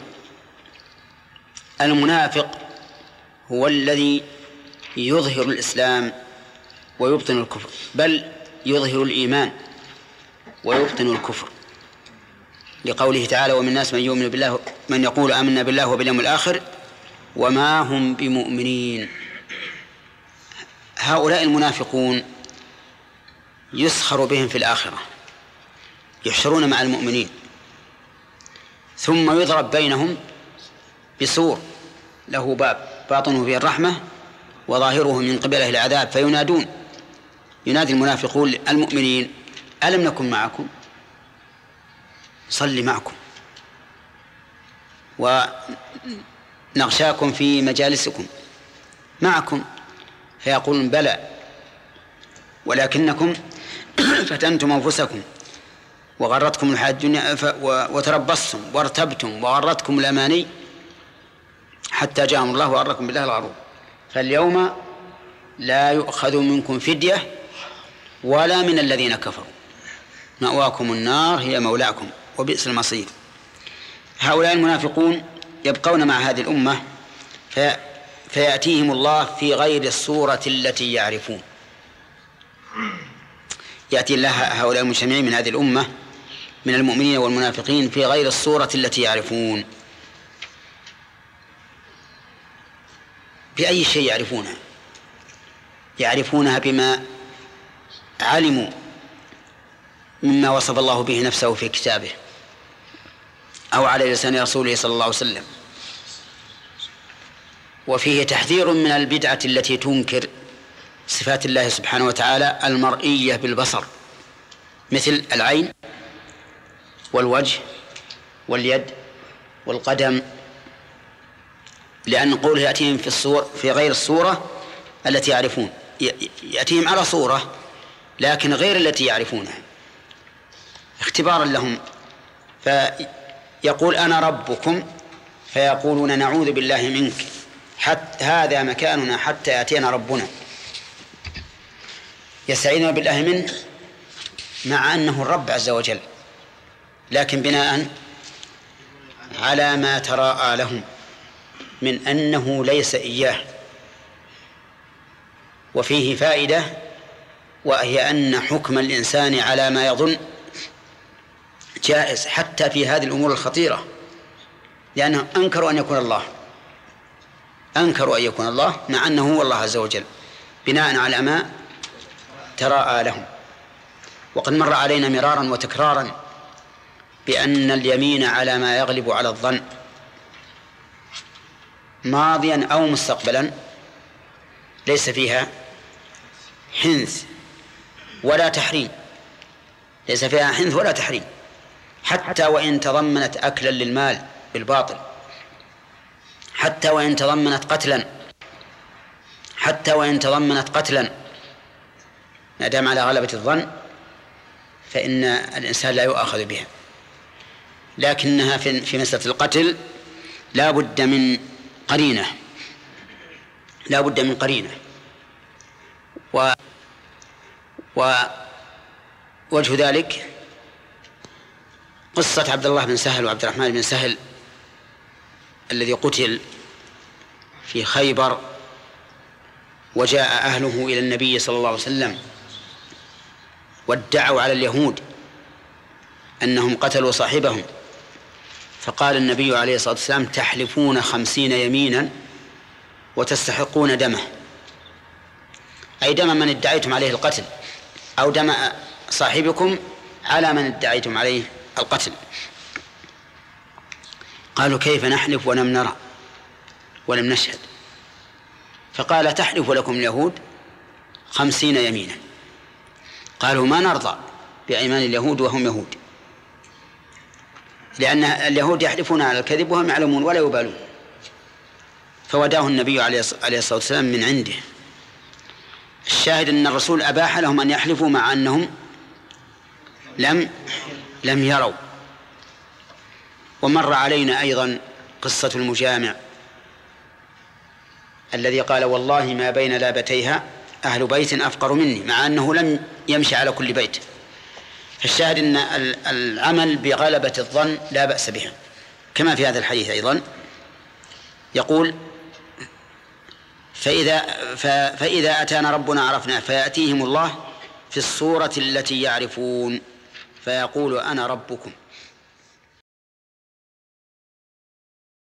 المنافق هو الذي يظهر الإسلام ويبطن الكفر، بل يظهر الإيمان ويبطن الكفر، لقوله تعالى ومن الناس من يؤمن بالله من يقول آمنا بالله وباليوم الآخر وما هم بمؤمنين. هؤلاء المنافقون يسخر بهم في الآخرة، يحشرون مع المؤمنين، ثم يضرب بينهم بسور له باب باطنه فيه الرحمة وظاهره من قبله العذاب، ينادي المنافقون المؤمنين ألم نكن معكم؟ صل معكم ونغشاكم في مجالسكم معكم، فيقولون بلى ولكنكم فتنتم أنفسكم وغرتكم الحياة الدنيا وتربصتم وارتبتم وغرتكم الأماني حتى جاءكم الله وغركم بالله الغرور، فاليوم لا يؤخذ منكم فدية ولا من الذين كفروا، مأواكم النار هي مولاكم وبئس المصير. هؤلاء المنافقون يبقون مع هذه الأمة فيأتيهم الله في غير الصورة التي يعرفون. يأتي الله هؤلاء المجتمعين من هذه الأمة من المؤمنين والمنافقين في غير الصورة التي يعرفون. بأي شيء يعرفونها؟ يعرفونها بما علموا مما وصف الله به نفسه في كتابه أو على لسان رسوله صلى الله عليه وسلم. وفيه تحذير من البدعة التي تنكر صفات الله سبحانه وتعالى المرئية بالبصر، مثل العين والوجه واليد والقدم، لأن قوله يأتيهم في غير الصورة التي يعرفون، يأتيهم على صورة لكن غير التي يعرفونها اختبارا لهم. فيقول أنا ربكم فيقولون نعوذ بالله منك، حتى هذا مكاننا حتى يأتينا ربنا، يستعيذون بالله منه مع أنه الرب عز وجل، لكن بناء على ما تراءى لهم من أنه ليس إياه. وفيه فائدة، وهي أن حكم الإنسان على ما يظن جائز حتى في هذه الأمور الخطيرة، لأنهم أنكروا أن يكون الله مع أنه هو الله عز وجل بناء على ما تراءى لهم. وقد مر علينا مرارا وتكرارا بأن اليمين على ما يغلب على الظن ماضيا أو مستقبلا ليس فيها حنث ولا تحريم، ليس فيها حنث ولا تحريم، حتى وإن تضمنت أكلا للمال بالباطل، حتى وإن تضمنت قتلا، حتى وإن تضمنت قتلا، ما دام على غلبة الظن فإن الإنسان لا يؤاخذ بها. لكنها في مسألة القتل لا بد من قرينة، لا بد من قرينة. ووجه ذلك قصة عبد الله بن سهل وعبد الرحمن بن سهل الذي قتل في خيبر، وجاء أهله إلى النبي صلى الله عليه وسلم وادعوا على اليهود أنهم قتلوا صاحبهم، فقال النبي عليه الصلاة والسلام: تحلفون 50 يمينا وتستحقون دمه، أي دم من ادعيتم عليه القتل، أو دم صاحبكم على من ادعيتم عليه القتل. قالوا: كيف نحلف ولم نرى ولم نشهد؟ فقال: تحلف لكم اليهود 50 يمينا. قالوا: ما نرضى بأيمان اليهود وهم يهود، لأن اليهود يحلفون على الكذب وهم يعلمون ولا يبالون. فوداه النبي عليه الصلاة والسلام من عنده. الشاهد أن الرسول أباح لهم أن يحلفوا مع أنهم لم يروا. ومر علينا أيضا قصة المجامع الذي قال: والله ما بين لابتيها أهل بيت أفقر مني، مع أنه لم يمشي على كل بيت. فالشاهد أن العمل بغلبة الظن لا بأس بها، كما في هذا الحديث أيضا يقول: فإذا أتانا ربنا عرفنا، فيأتيهم الله في الصورة التي يعرفون فيقول: أنا ربكم.